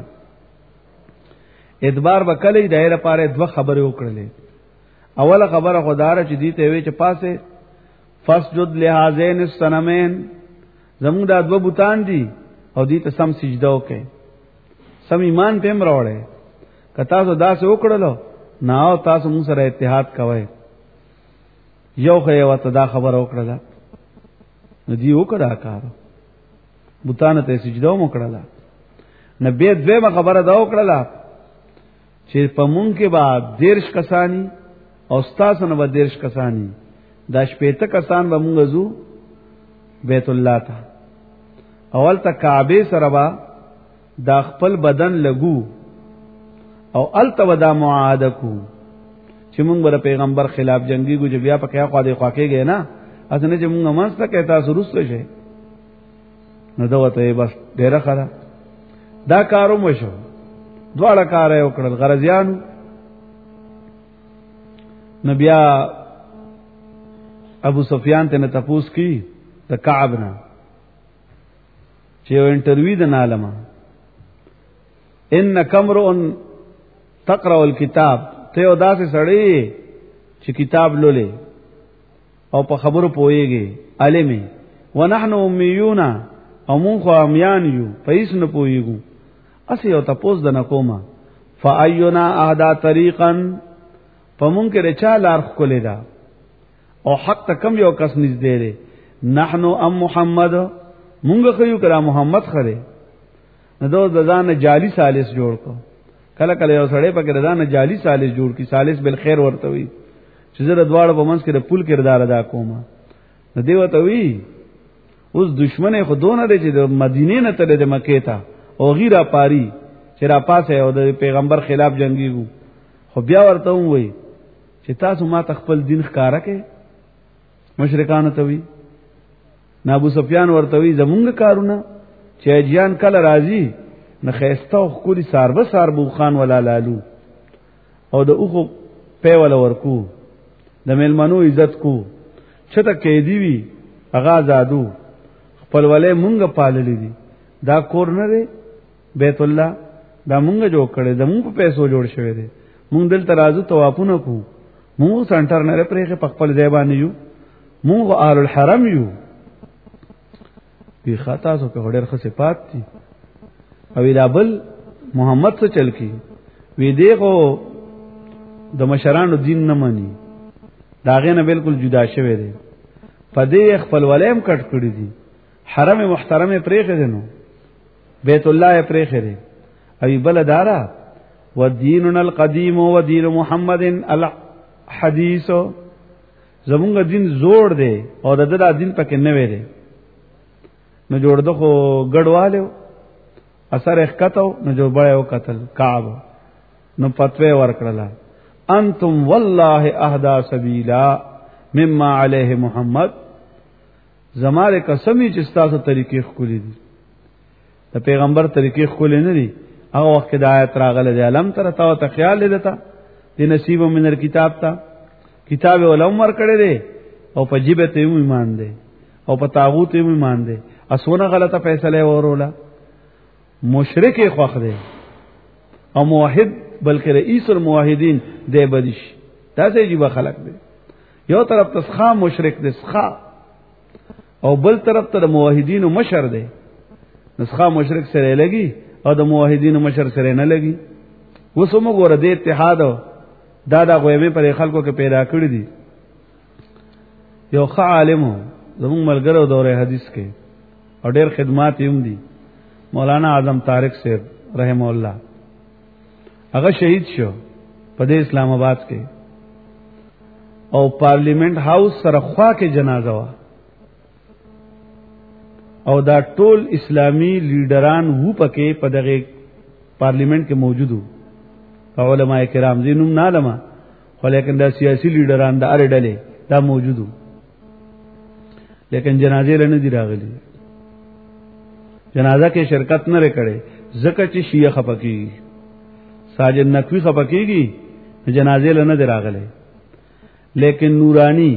اعتبار وکړي دایره پاره دوه خبره وکړلې. اوله خبره خداره چې دي ته وی چې پاسه فسجد لهذین الصنمین زمون دا دوه بوتان دي او دې ته سم سجده وکړي سم ایمان پم راوړې. کتا سو دا سه وکړلو نه او تاسو موږ سره اتحاد کوئ یو خو یو ته دا خبره وکړه نو دی وکړه کار بوتان ته سجده وکړه. نبی دویمه خبره دا وکړه چې په مونږ کې بعد دیرش کسانی او استاد نه به دیرش کسانی دا شپېته کسان به مونږ زو بیت الله ته اول ته کعبه سره با دا خپل بدن لګو او الته ودا معاهده کو چې مونږ بر پیغمبر خلاف جنگي ګو چې بیا په کیا خوا دې خوا کېږي نه اسنه چې مونږ مانسته کې تاسو روسته شي نو دا وته بس ډیره خره دا کارو مشو دواړه کار یې وکړل غرضیانو. نبیا ابو سفیان ته تپوس کی د کعب نه چې یو انټرویو د عالمه ان کمرون تقرأ الكتاب ته او داسې سړی چې کتاب لولې او په خبرو پويږي علمي ونحن اميون او مونږ خو امیان یو پیس نه پويګو اسی او تپوس د نکوما فاینا اهدا طریقا فمون کې رچا لار خولې دا او حق ته کم یو کس نږدې دی نحنو ام محمد مونږ خو یو کرا محمد خره نو د ځان جعلی ثالث جوړ کو کله کله یو سړی په کې ځان جعلی ثالث جوړ کی ثالث بالخير ورته وي چې زره دواړه په منځ کې د پول کردار ادا کوما نو دی وته وی اوس دشمن خو دونه دی چې د مدینې نه تر د مکې ته او غیره پاری چې را پاسه او د پیغمبر خلاف جنگیږي خو بیا ورته وای چې تاسو ما تخپل دین ښکارا کې مشرکان ته وی ابو سفیان ورته وی زمونږ کارونه چې اجیان کله راځي نه خيسته او خوري ساربه ساربو خان ولا لالو او د اوخو په ولا ورکو د ملمنو عزت کو چته کې دی وی اغا زادو خپل ولې مونږ پاللې دي دا کور نه دی بیت الله دا مونږ جوړ کړی د مونږ په پیسو جوړ شوی دی مونږ دل ترازو توافونه کو مونږ سنټر نه پرې په خپل ځای باندې یو مونږ آل الحرم یو په خطا سو په ډېر ښه صفات دي او دا بل محمد څخه چل کی وی دیغه د مشرانو دین نه مانی داغه نه بالکل جدا شوی دی پدې خپل ولیم کټ کړی دي حرم محترم پرېخه دي نو بیت الله پرېخه دي ای بل دارا ودیننا القدیم ودین محمد الحدیث زمونږ دین زوړ دی او د دې دین پکې نه وی دی نو جوړ دغه ګډوالو اثر اخکتو نو جو بڑے قتل کعب نو فتوی ورکړه انتم والله اهدا سبیلا مما علیه محمد زماره قسمی چې تاسو طریقې خولې دي د پیغمبر طریقې خولې نه دي هغه وخت د آیت راغله دی علم تر تا ته خیال لیدتا دی نصیب من الكتاب تا کتاب علم ور کړه دی او په جیبه ته ایمان دی او په طاغوت ایمان دی اسونه غلطه فیصله ورولا مشرک خوخ دی او موحد بلکې رئیس الموحدین دی بدیش دا څه جیبه خلق دی یو طرف تسخا مشرک دی سخا او بل طرف ته موحدین مشر دی نسخا مشرک سره لګي او د موحدین مشر سره نه لګي وسمو ګوره د اتحاد دا غوېمه پر خلکو کې پیدا کړی دي یو ښه عالم زموږ ملګرو دوره حدیث کې او ډېر خدمات یې هم دي مولانا اعظم طارق صاحب رحم الله هغه شهید شو په دې اسلام آباد کې او پارلیمنت هاوس سره خوا کې جنازه وا او دا ټول اسلامی لیډران وو پکې په دغه پارلیمنت کې موجودو علماء کرام زینوم نالما خو لیکن دا سیاسی لیډران دا اړ ډلې دا موجودو لیکن جنازه لنه دی راغلي جنازه کې شرکت نه لري ځکه چې شیعه خپکیږي ساجد نقوی خپکیږي جنازه لنه دی راغلي لیکن نورانی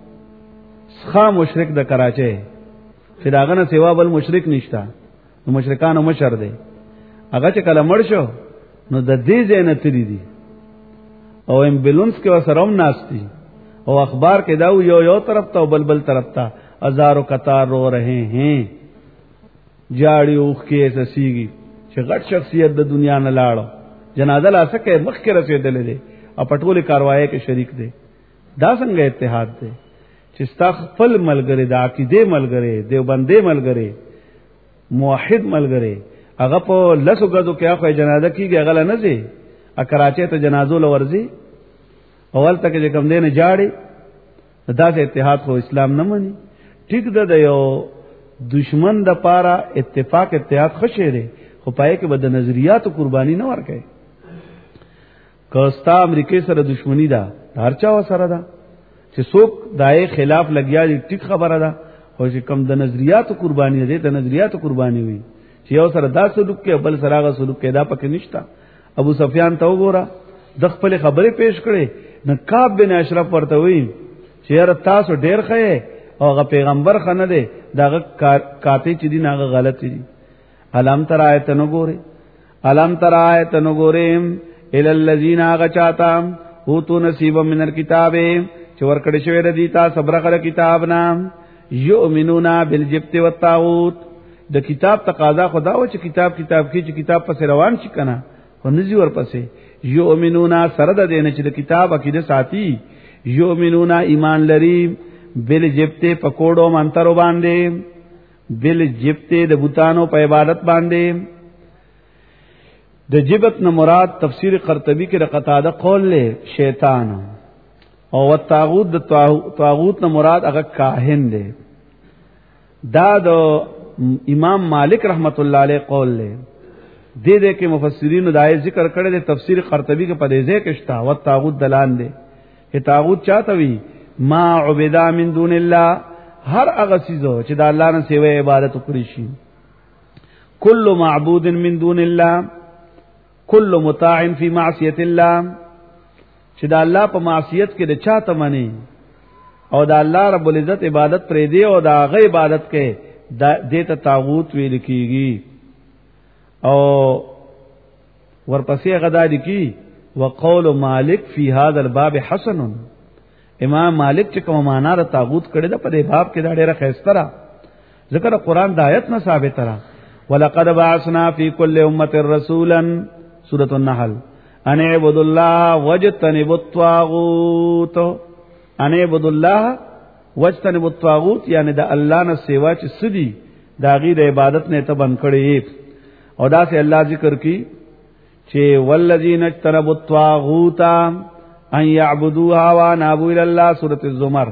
ښا مشرک د کراچۍ چې داغه نه سیوا بل مشرک نشتا نو مشرکانو مشر دی هغه چې کله مړ شو نو د دې ځای نه تللی دي او ایمبولانس کې وسره هم ناشتي او اخبار کې دا یو طرف ته او بل طرف ته ہزاروں قطار رو رہے ہیں جاڑی اوخ کې سسیږي چې غټ شخصیت د دنیا نه لاړو جنازه لا سکه مخ کې رسیدلې دي او پټولې کاروایی کې شریک دي دا څنګه اتحاد دی چې استغفل ملګری د عقیده ملګری دیوبندې ملګری موحد ملګری هغه په لسو غدو کې اخو جنازه کیږي هغه نه زی ا کراچۍ ته جنازو لورځي اول تک چې کم دینه جاړي دا سه اتحاد خو اسلام نه مني ټیک ده د یو دشمن د پاره اتفاق اتحاد خوشی دی خو پای کې بد نظریات قربانی نه ورکه کوستا امریکای سره دشمنی ده هرچا سره ده چې څوک دای خلاف لګیا دي ټیک خبره ده خو چې کم د نظریات قربانی ده د نظریات قربانی وي چې یو سره دا سلوک کې بل سره هغه سلوک کې دا پکې نشتا ابو سفیان ته وګوره د خپل خبره پیش کړي نقاب بن اشرف ورته وی چې تاسو ډیر خې او هغه پیغمبر خنه دی داغه کاته چې دي ناغه غلط دي علم تر آیت نو ګوري علم تر آیت نو ګوري ال الذین غچاتا او تو نصیب من الكتاب چې ورکړی شوی د دې تا صبر کړه کتاب نام یؤمنون بالجبت والطاغوت د کتاب تقاضا خدا و چې کتاب کې چې کتاب پس روان شي کنه خو نزي ور پسې یؤمنون سره د دین چې د کتاب عقیده ساتي یؤمنون ایمان لري بل جبته پکوړو منترو باندې بل جبته د بوتانو په عبادت باندې د جبت نه مراد تفسیر قرطبی کې قطاده قول له شیطان او الطاغوت د طاغوت نه مراد هغه کاهن دی دا د امام مالک رحمت الله علیه قول له دې کې مفسرین دای ذکر کړی د تفسیر قرطبی کې په دې ځای کې شتا او طاغوت دلان دی چې طاغوت چاته وی ما عبدا من دون الله هر هغه چیزو چې د الله نه سیوه عبادت وکړي شي کل معبود من دون الله کل مطاع فی معصیت الله چې د الله په معصیت کې د چاته منی او د الله رب العزت عبادت پرې دی او د هغه عبادت کې د ته طاغوت ویل کیږي او ورپسې غدا دي کی وقول مالک فی هذا الباب حسن امام مالک چې کوم معنا را طاغوت کړي د په دې باب کې دا ډیره خیسته را ذکر قرآن د آیت نه ثابت را ولقد بعثنا فی کل امه رسولا سورۃ النحل ان اعبدوا الله واجتنبوا الطاغوت ان اعبدوا الله واجتنبوا الطاغوت یعنی د الله نه سیوا چې سدي دا غي د عبادت نه ته بند کړي او دا سه الله ذکر کی چې والذین اجتنبوا الطاغوت ان يعبدوها ونابوا الى الله سورۃ الزمر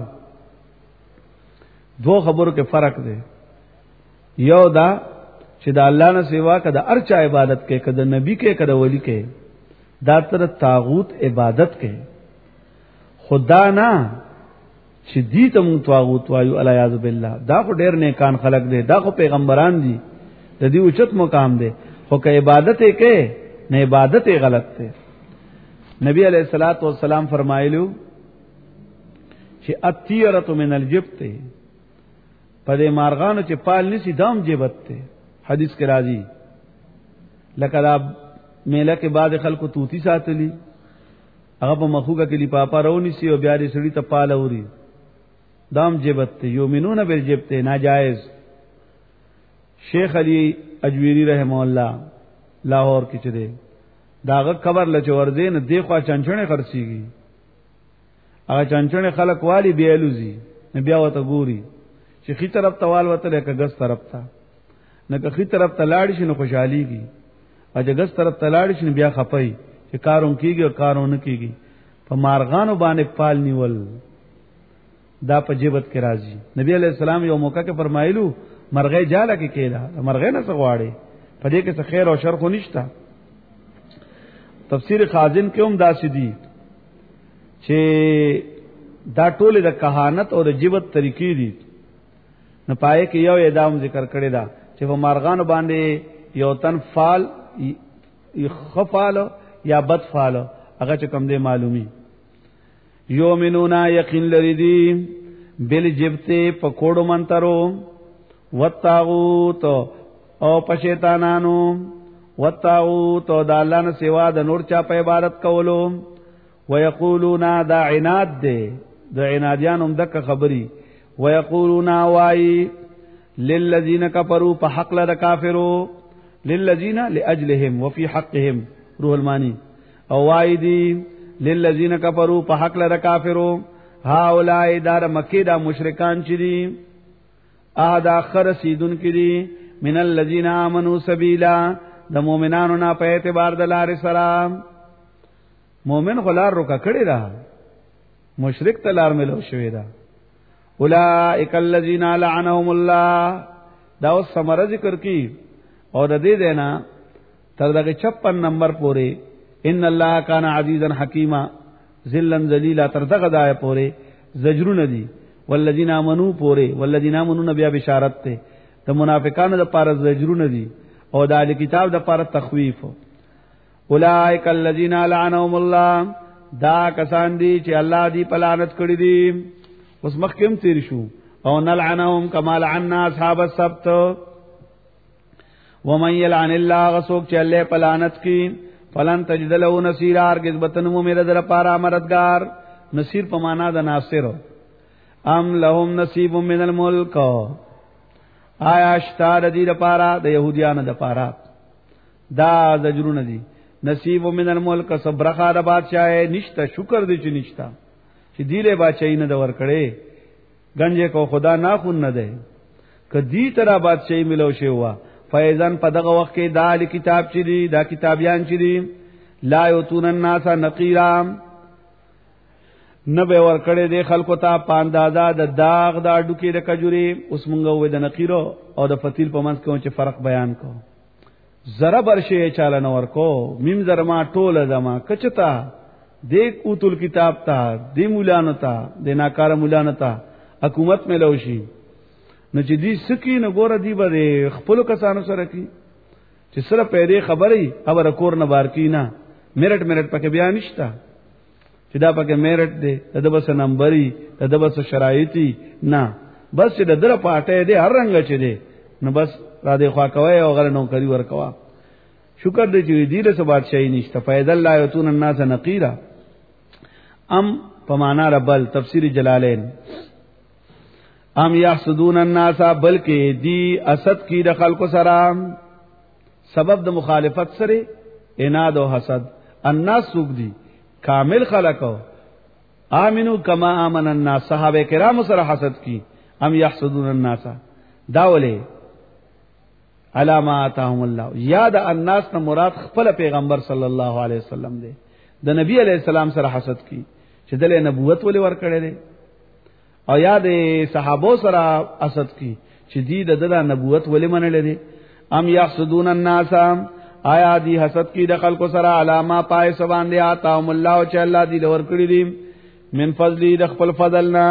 دو خبرو کې فرق دی یو دا چې د الله نه سیوا کده ارچا عبادت کې کده نبی کې کده ولی کې دا تر طاغوت عبادت کې خدا نه چې دې تم طاغوت وایو الیاذ بالله دا خو ډېر نیکان خلق دي دا خو پیغمبران دي د دې اوچت مقام دی خو که عبادت یې کې نه عبادت یې غلط دی نبی علیہ الصلوۃ والسلام فرمایلو چې الطیرۃ من الجبت په دې مارغانو چې پال نسی دام جبت ته حدیث کې راځي لکه دا میله کې بعد خلکو توتی ساتلی هغه په مخوګه کې لپاپا رونی سی او بیا دې سړی ته پال اوري دام جبت ته یومنون بالجبت ناجائز. شیخ علی اجویری رحم الله لاہور کې چره داغه قبر لچور دین دی خوا چنچنه خرڅيږي هغه چنچنه خلک والی بیلوزی بیا وته ګوري چې خي طرف توال وته لکه ګس طرف ته نه که خي طرف ته لاړ شي نو خوشحاليږي او چې ګس طرف ته لاړ شي بیا خپي چې کارون کیږي او کارون کیږي. په مارغانو باندې پال نیول دا په جبت کې راځي. نبی علیہ السلام یو موقع کې فرمایلو مرغې جاله کې کېدا مرغې نه څغواړي په دې کې څه خیر او شر خو نشتا. تفسیر خازن کې هم داسې دي چې دا ټول د کهانت او د جبت طریقې دي. نه پای کې یو ادم ذکر کړی دا چې په مارغانو باندې یو تن فال خفال یا بد فال هغه چې کوم دی معلومي. یومنونا یقین لري بالجبت پکوړو منترو والطاغوت او پشیطانانو والطاغوت او د الله نه سوا د نور چا په عبادت کولو ويقولون دا عناد دي د عنادیانو دک خبري ويقولون واي للذين كفروا په حق له کافرو للذين لاجلهم وفي حقهم روح المانی او واي دي للذين كفروا په حق له کافرو هؤلاء دار مکه دا مشرکان چې دي ادا خرسیدون کې دي من الذين امنوا سبيلا د مؤمنانو نه په اعتبار د لارې سره مومن غلار روکا کړی دا مشرک تلار ملو شوی دا. اولئک الذین لعنهم الله دا اوس سمره ذکر کی اور د دې دینا تر دغه 56 نمبر پورې ان الله کان عزیزا حکیما ذلا ذلیلا تر دغه دای پورې زجرون دي والذین آمنو پورې والذین آمنو نبی بشارت ته د منافقانو د پاره زجرون دي او د اهل کتاب د پاره تخویف. اولئک الذین لعنهم الله دا کسان دي چې الله دی پلانت کړی دي. اوس مخکم تیر شو او نلعنهم کما لعنا اصحاب السبت ومن يلعن الله غسوک چې الله پلانت کی فلن تجد له نصيرا ارګز بتنمو میرے در پارا مددگار. نصیر په معنا د ناصر. ام لهم نصیب من الملک آیا اشتار دی د پارا د يهوديانو د پارا دا زجرون دي نصیب من الملک صبرخه د بادشاہ نشتا شکر دی چې نشتا چې دیله بادشاہی نه د ور کړي گنجه کو خدا ناخون نه ده کدی ترا بادشاہی ملو شی وا فیضان په دغه وخت کې دا کتاب چې دی دا کتابیان چې دی لا یتون الناس نقیرا نه به ور کړي د خلکو ته پاندازا د داغ د اډو کې د کجوري اوس مونږ وې د نقیرو او د فتیل په منځ کې چې فرق بیان کو زره برشه چاله نور کو میم زرما ټوله زما کچتا دیک اوتل کتاب تا دی مولانو تا د ناکار مولانو تا حکومت ملوشي نو چې دی سکی نه ګوره دی به خپل کسانو سره کی چې سره پیری خبرې او رکور نه بار کی نه میرټ پکې بیان نشتا چې دا پکې میرټ دی د بس نمبرې د بس شرایطي نه بس چې د در پاټه دی هر رنګ چي دی نو بس را دې خوا کوي او غره نو کوي ور کوا شکر دې چې دې له سبات شي نشته فیض الله یتون الناس نقیرا ام پمانا ربل تفسیر جلالین ام یحسدون الناس بلکې دی اسد کی د خلکو سره سبب د مخالفت سره اناد او حسد. الناس سوق دی کامل خلقو امنو کما امن الناس صحابه کرام سره حسد کی ام یحسدون الناس داوله علاماتهم الله یاد الناس نه مراد خپل پیغمبر صلی الله علیه وسلم دی د نبی علیہ السلام سره حسد کی چې دله نبوت ولې ور کړی دی او یاد صحابه سره حسد کی چې دی د نبوت ولې منل دي. ام یحسدون الناس آیا دی حسد کی د خلکو سره علامه پای سبان دی آتاهم الله چې الله دی ور کړی دی من فضلی د خپل فضلنا.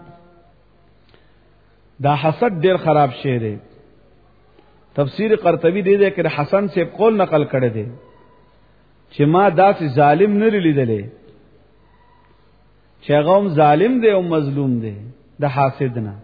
دا حسد ډیر خراب شی دی. تفسیر قرطبی دی دې کې حسن سے قول نقل کړی دی چې ما داسې ظالم نه لیدلې چې هغه ظالم دی او مظلوم دی د حاسد نه.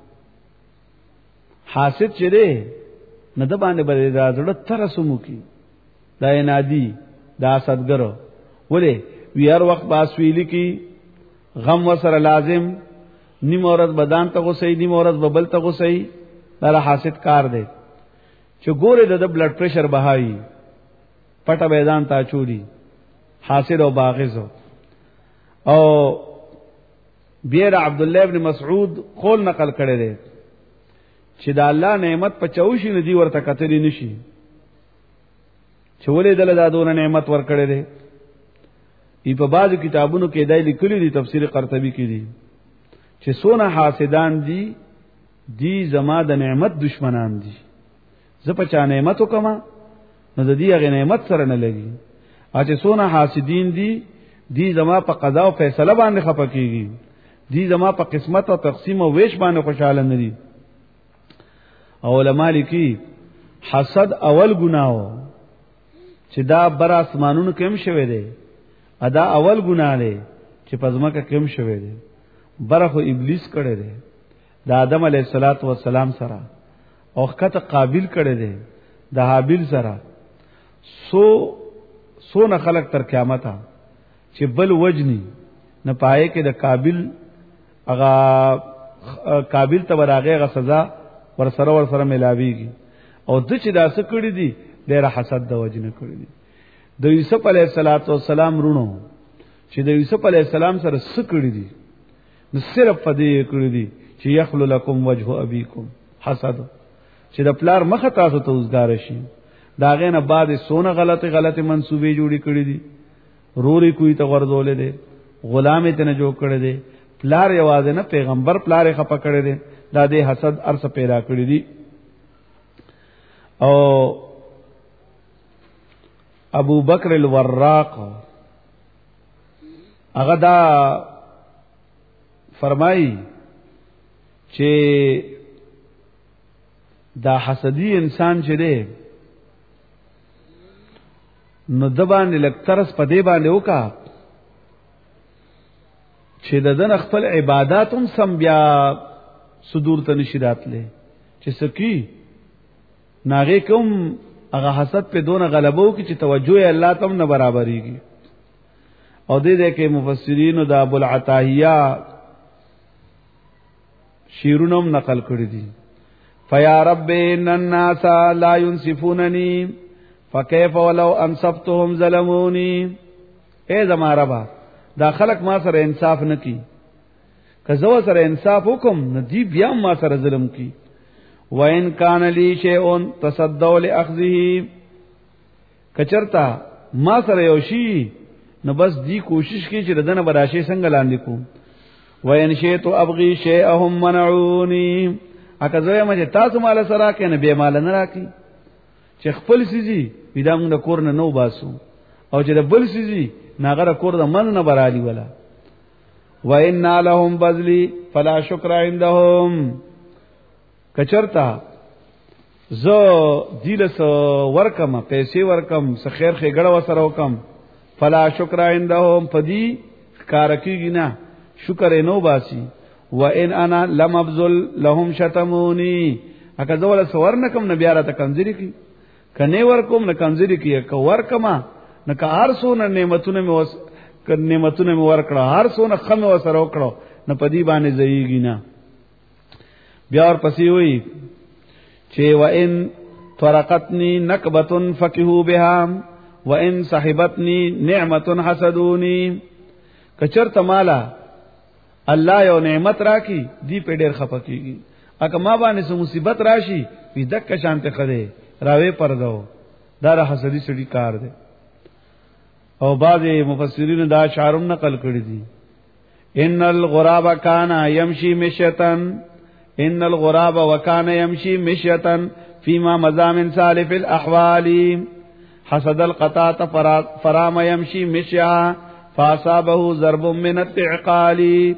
حاسد چې دی نه د باندې بلې راځړه ترسمو کی دا ینادي دا صدګرو ولې وی هر وخت باسویلی کی غم وسره لازم نیم عورت بدان ته غوسې نیم عورت ببل ته غوسې دا حاسد کار دی چې ګوره د بلډ پریشر بهایي پټه میدان ته چوری حاسد او باغز او بیر عبد الله ابن مسعود قول نقل کړی دی چې دا الله نعمت په چوشي ندی ورته کتلی نشي چې ولې دل دا دونه نعمت ور کړی دی. ای په بعض کتابونو کې دای لیکلي دي تفسیر قرطبي کې دي چې سونه حاسدان دي دی زما د نعمت دشمنان دي زه په چا نعمت وکما نو د دې هغه نعمت سره نه لګي اته سونه حاسدین دي دی زما په قضا او فیصله باندې خپه کیږي دی زما په قسمت او تقسیم او ویش باندې خوشاله نه دي. او علماء لیکي حسد اول ګناو چې دا بر اسمانونو کې هم شوی دی ادا اول ګناه دی چې پزماکه کې هم شوی دی برخو ابلیس کړی دی د آدم علیه السلام سره او خطه قابل کړی دی د حابیل سره سو نه خلق تر قیامت چې بل وجنی نه پائے کې د قابل ته براغه سزا ور سره ملاویږي او د چې دا څه کړی دی ډېر حسد د وجنه کړی دی. د یوسف علیه السلام رونو چې د یوسف علیه السلام سره څه کړی دی نو صرف فدی کړی دی چې یخلو لکم وجه ابیکم حسد چې د پلار مخه تاسو ته وزګار شي دا غینه بعد سونه غلطه منسوبې جوړی کړی دي روري کوی ته ورزولې دي غلام ته نه جوړ کړی دي پلار یوازې نه پیغمبر پلار یې خپه کړی دي دا د حسد ارس پیدا کړی دي. او ابو بکر الوراق هغه دا فرمایي چې دا حسدی انسان چې دی نو د باندې لکترس په دی باندې وکا چې د دن خپل عبادت هم سم بیا صدور ته نشی راتله چې سکی ناغه کوم هغه حسد په دونه غلبو کې چې توجه الله تم نه برابرېږي. او دې کې مفسرین او د ابو العتاهیه شیرونم نقل کړی دي فیا رب ان الناس لا ينصفونني فكيف ولو انصفتهم ظلموني. اے زما ربا دا خلق ما سره انصاف نکي که زو سره انصاف وکم ندی بیا ما سره ظلم کی. وَإِنْ كَانَ لِي شَيْءٌ تَصَدَّوْا لِأَخْذِهِ کچرتا ما سره یو شی نو بس دی کوشش کی چې ردنه براشي څنګه لاندې کو. وَإِنْ شِئْتُ أَبْغِي شَيْئَهُمْ مَنَعُونِي اګه زه ما چې تاسو مال سره کې نه به مال نه راکی چې خپل سيزي ویدام د کور نه نو باسو او چې د بل سيزي ناغره کور د من نه برالي ولا. وَإِنَّ لَهُمْ بَذْلِي فَلَا شُكْرَ عِندَهُمْ کچرتا زو دیلس ورکم پیسې ورکم س خیر خېګړه وسره وکم فلا شکر عندهم پدی کارکیږي نه شکر نو باسی. وان انا لم ابذل لهم شتمونی اګه زول سور نکم نه بیا راته کنځري کی کني ورکوم نه کنځري کی ک ورکما نه که هر سونه نعمتونه مې وس نعمتونه مې ورکړه هر سونه خمه وسره وکړو نه پدی باندې زیږي نه. بیا ور پسې وی چې وان طرقتنی نکبه فقهوا بها وان صاحبتنی نعمت حسدونی کچرته مالا الله یو نعمت راکی دی په ډیر خپکیږي اګه ما باندې سو مصیبت راشي وی دک شانته خده راوي پردو دا حسدی سړي کار دی. او بعض مفسرین دا شعرم نقل کړی دي ان الغراب کان یمشي مشتن ان الغراب وكان يمشي مشية فيما مزامن سالف الاحوال حسد القطاط فرام يمشي مشيا فاصابه ضرب من التعقال.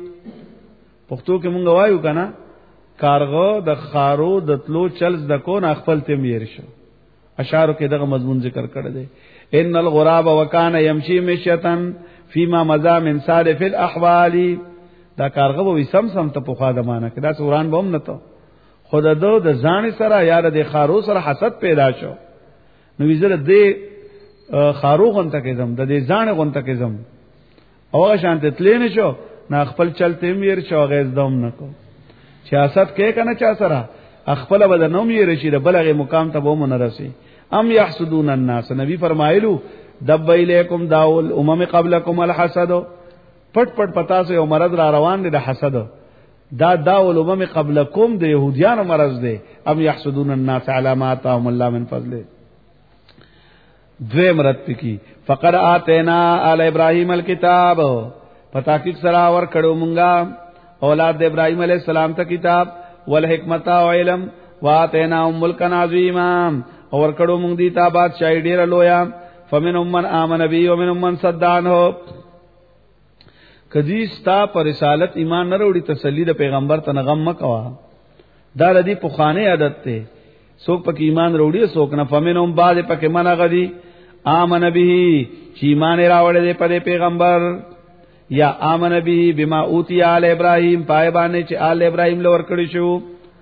پښتو کې مونږ وایو کنه کارغو د خارو د تلو چلز د کو نه خپل تم ير شو اشعارو کې دغه مضمون ذکر کړی دی ان الغراب وكان يمشي مشية فيما مزامن سالف الاحوال دا کارغه وې سم ته په خوا د مانه کې دا سوران به هم نه ته خود د ځان سره یا د خارو سره حسد پیدا شو نو ویزره د خارو غونته کې زم د دې ځان غونته کې زم او شانت تلین شو نا خپل چلته میر شو غیز دوم نکو چې حسد کې کنه چا سره خپل بدر نو میر شي د بلغه مقام ته به مون رسي ام يحسدون الناس نبی فرمایلو دب الیکم داول امم قبلکم الحسد پټ پتا سه یو مرض را روان دي د حسد دا داول امم قبلکم د يهوديانو مرض دی ام يحسدون الناس على ما آتاهم الله من فضله دوی مرد پکی فقد آتینا آل ابراہیم الکتاب پتا کی سرا ور کړو مونږه اولاد د ابراهیم علیہ السلام ته کتاب والحکمت او علم واتینا ملک عظیما اور کړو مونږ دی تا بادشاہی ډیر لویا فمنهم من آمن بی ومنهم من صد عنه کدی ستا پر رسالت ایمان نه وروړي تسلی د پیغمبر ته غم مکوا دا ردی په خانه عادت ته څوک پکې ایمان وروړي څوک نه فمنهم بعد پکې منع غدي آمن به چې ایمان راوړل په پیغمبر یا آمن به بما اوتی آل ابراهیم پای باندې چې آل ابراهیم لور کړی شو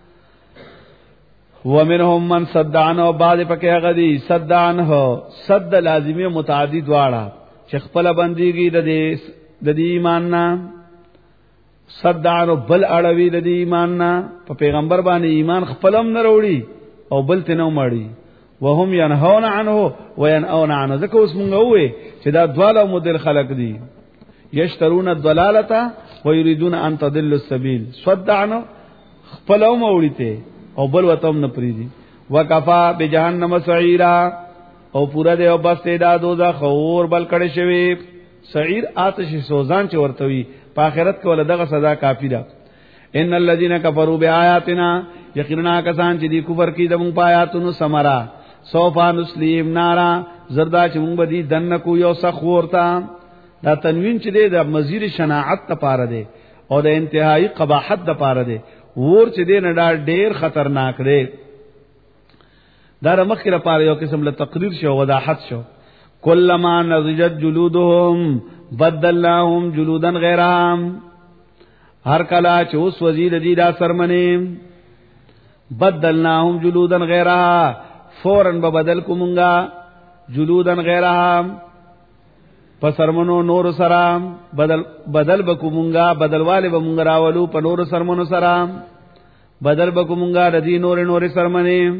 ومنهم من صد عنه بعد پکې غدي صد عنه صد لازمی متعدی دواړه چې خپل بندګي د دې ایمان نه صد عنه بل اړوي د دې ایمان نه په پیغمبر باندې ایمان خپلم نه وروړي او بل ته نو مړی وهم ينهون عنه وينأون عنه ځکه اوس مونږ وې چې دا دواله مدل خلق دي یشترون الضلاله ويريدون ان تضلوا السبيل صد عنه خپلوم وړيته او بل وتم نه پریدي وکفا بجهنم سعيرا او پورا دی او بس دا دوزخ اور بل کړي شوی سعیر آتش سوزان چې ورتوي په آخرت کې ول دغه سزا کافی ده ان الذين كفروا بآياتنا یقینا کسان چې دی کفر کوي د مونږ پایاتونو سمرا سوفا نسلیم نارا زردا چې مونږ بدی دنه کو یو سخ ورتا دا تنوین چې دی د مزید شناعت لپاره دی او د انتهایی قباحت لپاره دی ور چې دی نه ډیر خطرناک دی دا مخکې لپاره یو قسم له تقریر شو وضاحت شو کلما نضجت جلودهم بدلناهم جلودا غیرهم هر کلا چې اوس وزید دی دا سرمنه بدلناهم جلودا غیرها فورا به بدل کومنګا جلودا غیرها پسرمنو نور سرام بدل بکومنګا بدلواله به مونږ راولو په نور سرمنو سرام بدل بکومنګا ردی نور سرمنه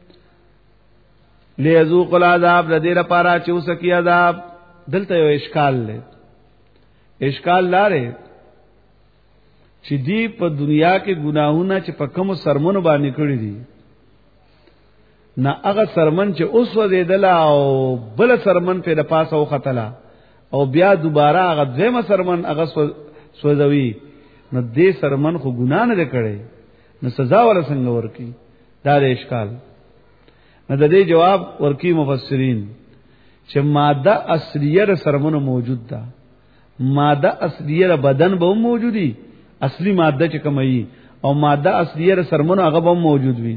لیذوق العذاب لدی لپاره چې وسکی عذاب دلته یو اشکال لري اشکال لاره چې دی په دنیا کې ګناهونه چې په کوم سرمنو باندې کړی دي نه هغه سرمن چې اوس وزیدل او بل سرمن په د پاسه وختلا او بیا دوباره هغه ځمه سرمن هغه سوځوي نو دې سرمن خو ګناه نه کړي نو سزا ولا څنګه ورکی دا د اشکال نو د دې جواب ورکی مفسرین چې ماده اصلیه سرمن موجود ده ماده اصلیه بدن به موجودي اصلی ماده چې کومي او ماده اصلیه سرمن هغه به موجود وي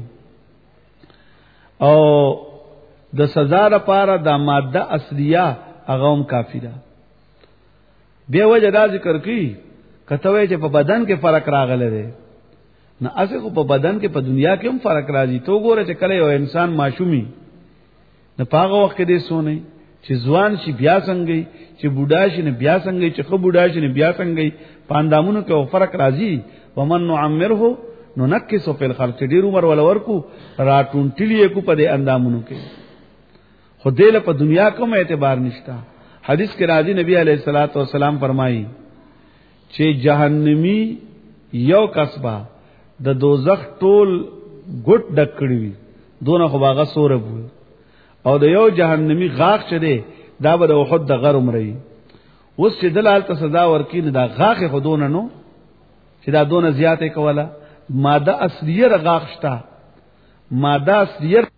او د سزا لپاره د ماده اصلیه هغه هم کافی ده بیا وجه دا ذکر کی کته وی چې په بدن کې فرق راغلی دی نه اسه په بدن کې په دنیا کې هم فرق راځي تو ګوره چې کله یو انسان معشومی نه پاغه وخت دې سونه چې ځوان شي بیا څنګه چې بوډا شي نه بیا څنګه چې خو بوډا شي نه بیا څنګه پاندامونو کې فرق راځي ومن نعمره ننکسو فی الخلق ډیر عمر ول ورکو راټونټلی کو په دې اندامونو کې خو دې په دنیا کوم اعتبار نشتا حدیث کې راځي نبی علیہ الصلوۃ والسلام فرمایي چې جهنمی یو کسبه د دوزخ ټول ګټ ډکړي وي دونه خو باغه سورب وي او د یو جهنمی غاښ چره دا به د احد د غرم رہی اوس چې دلال ته سزا ورکینه دا غاښ خودونه نو چې دا دونه زیاته کوله ماده اصلیه غاښ شتا ماده اصلیه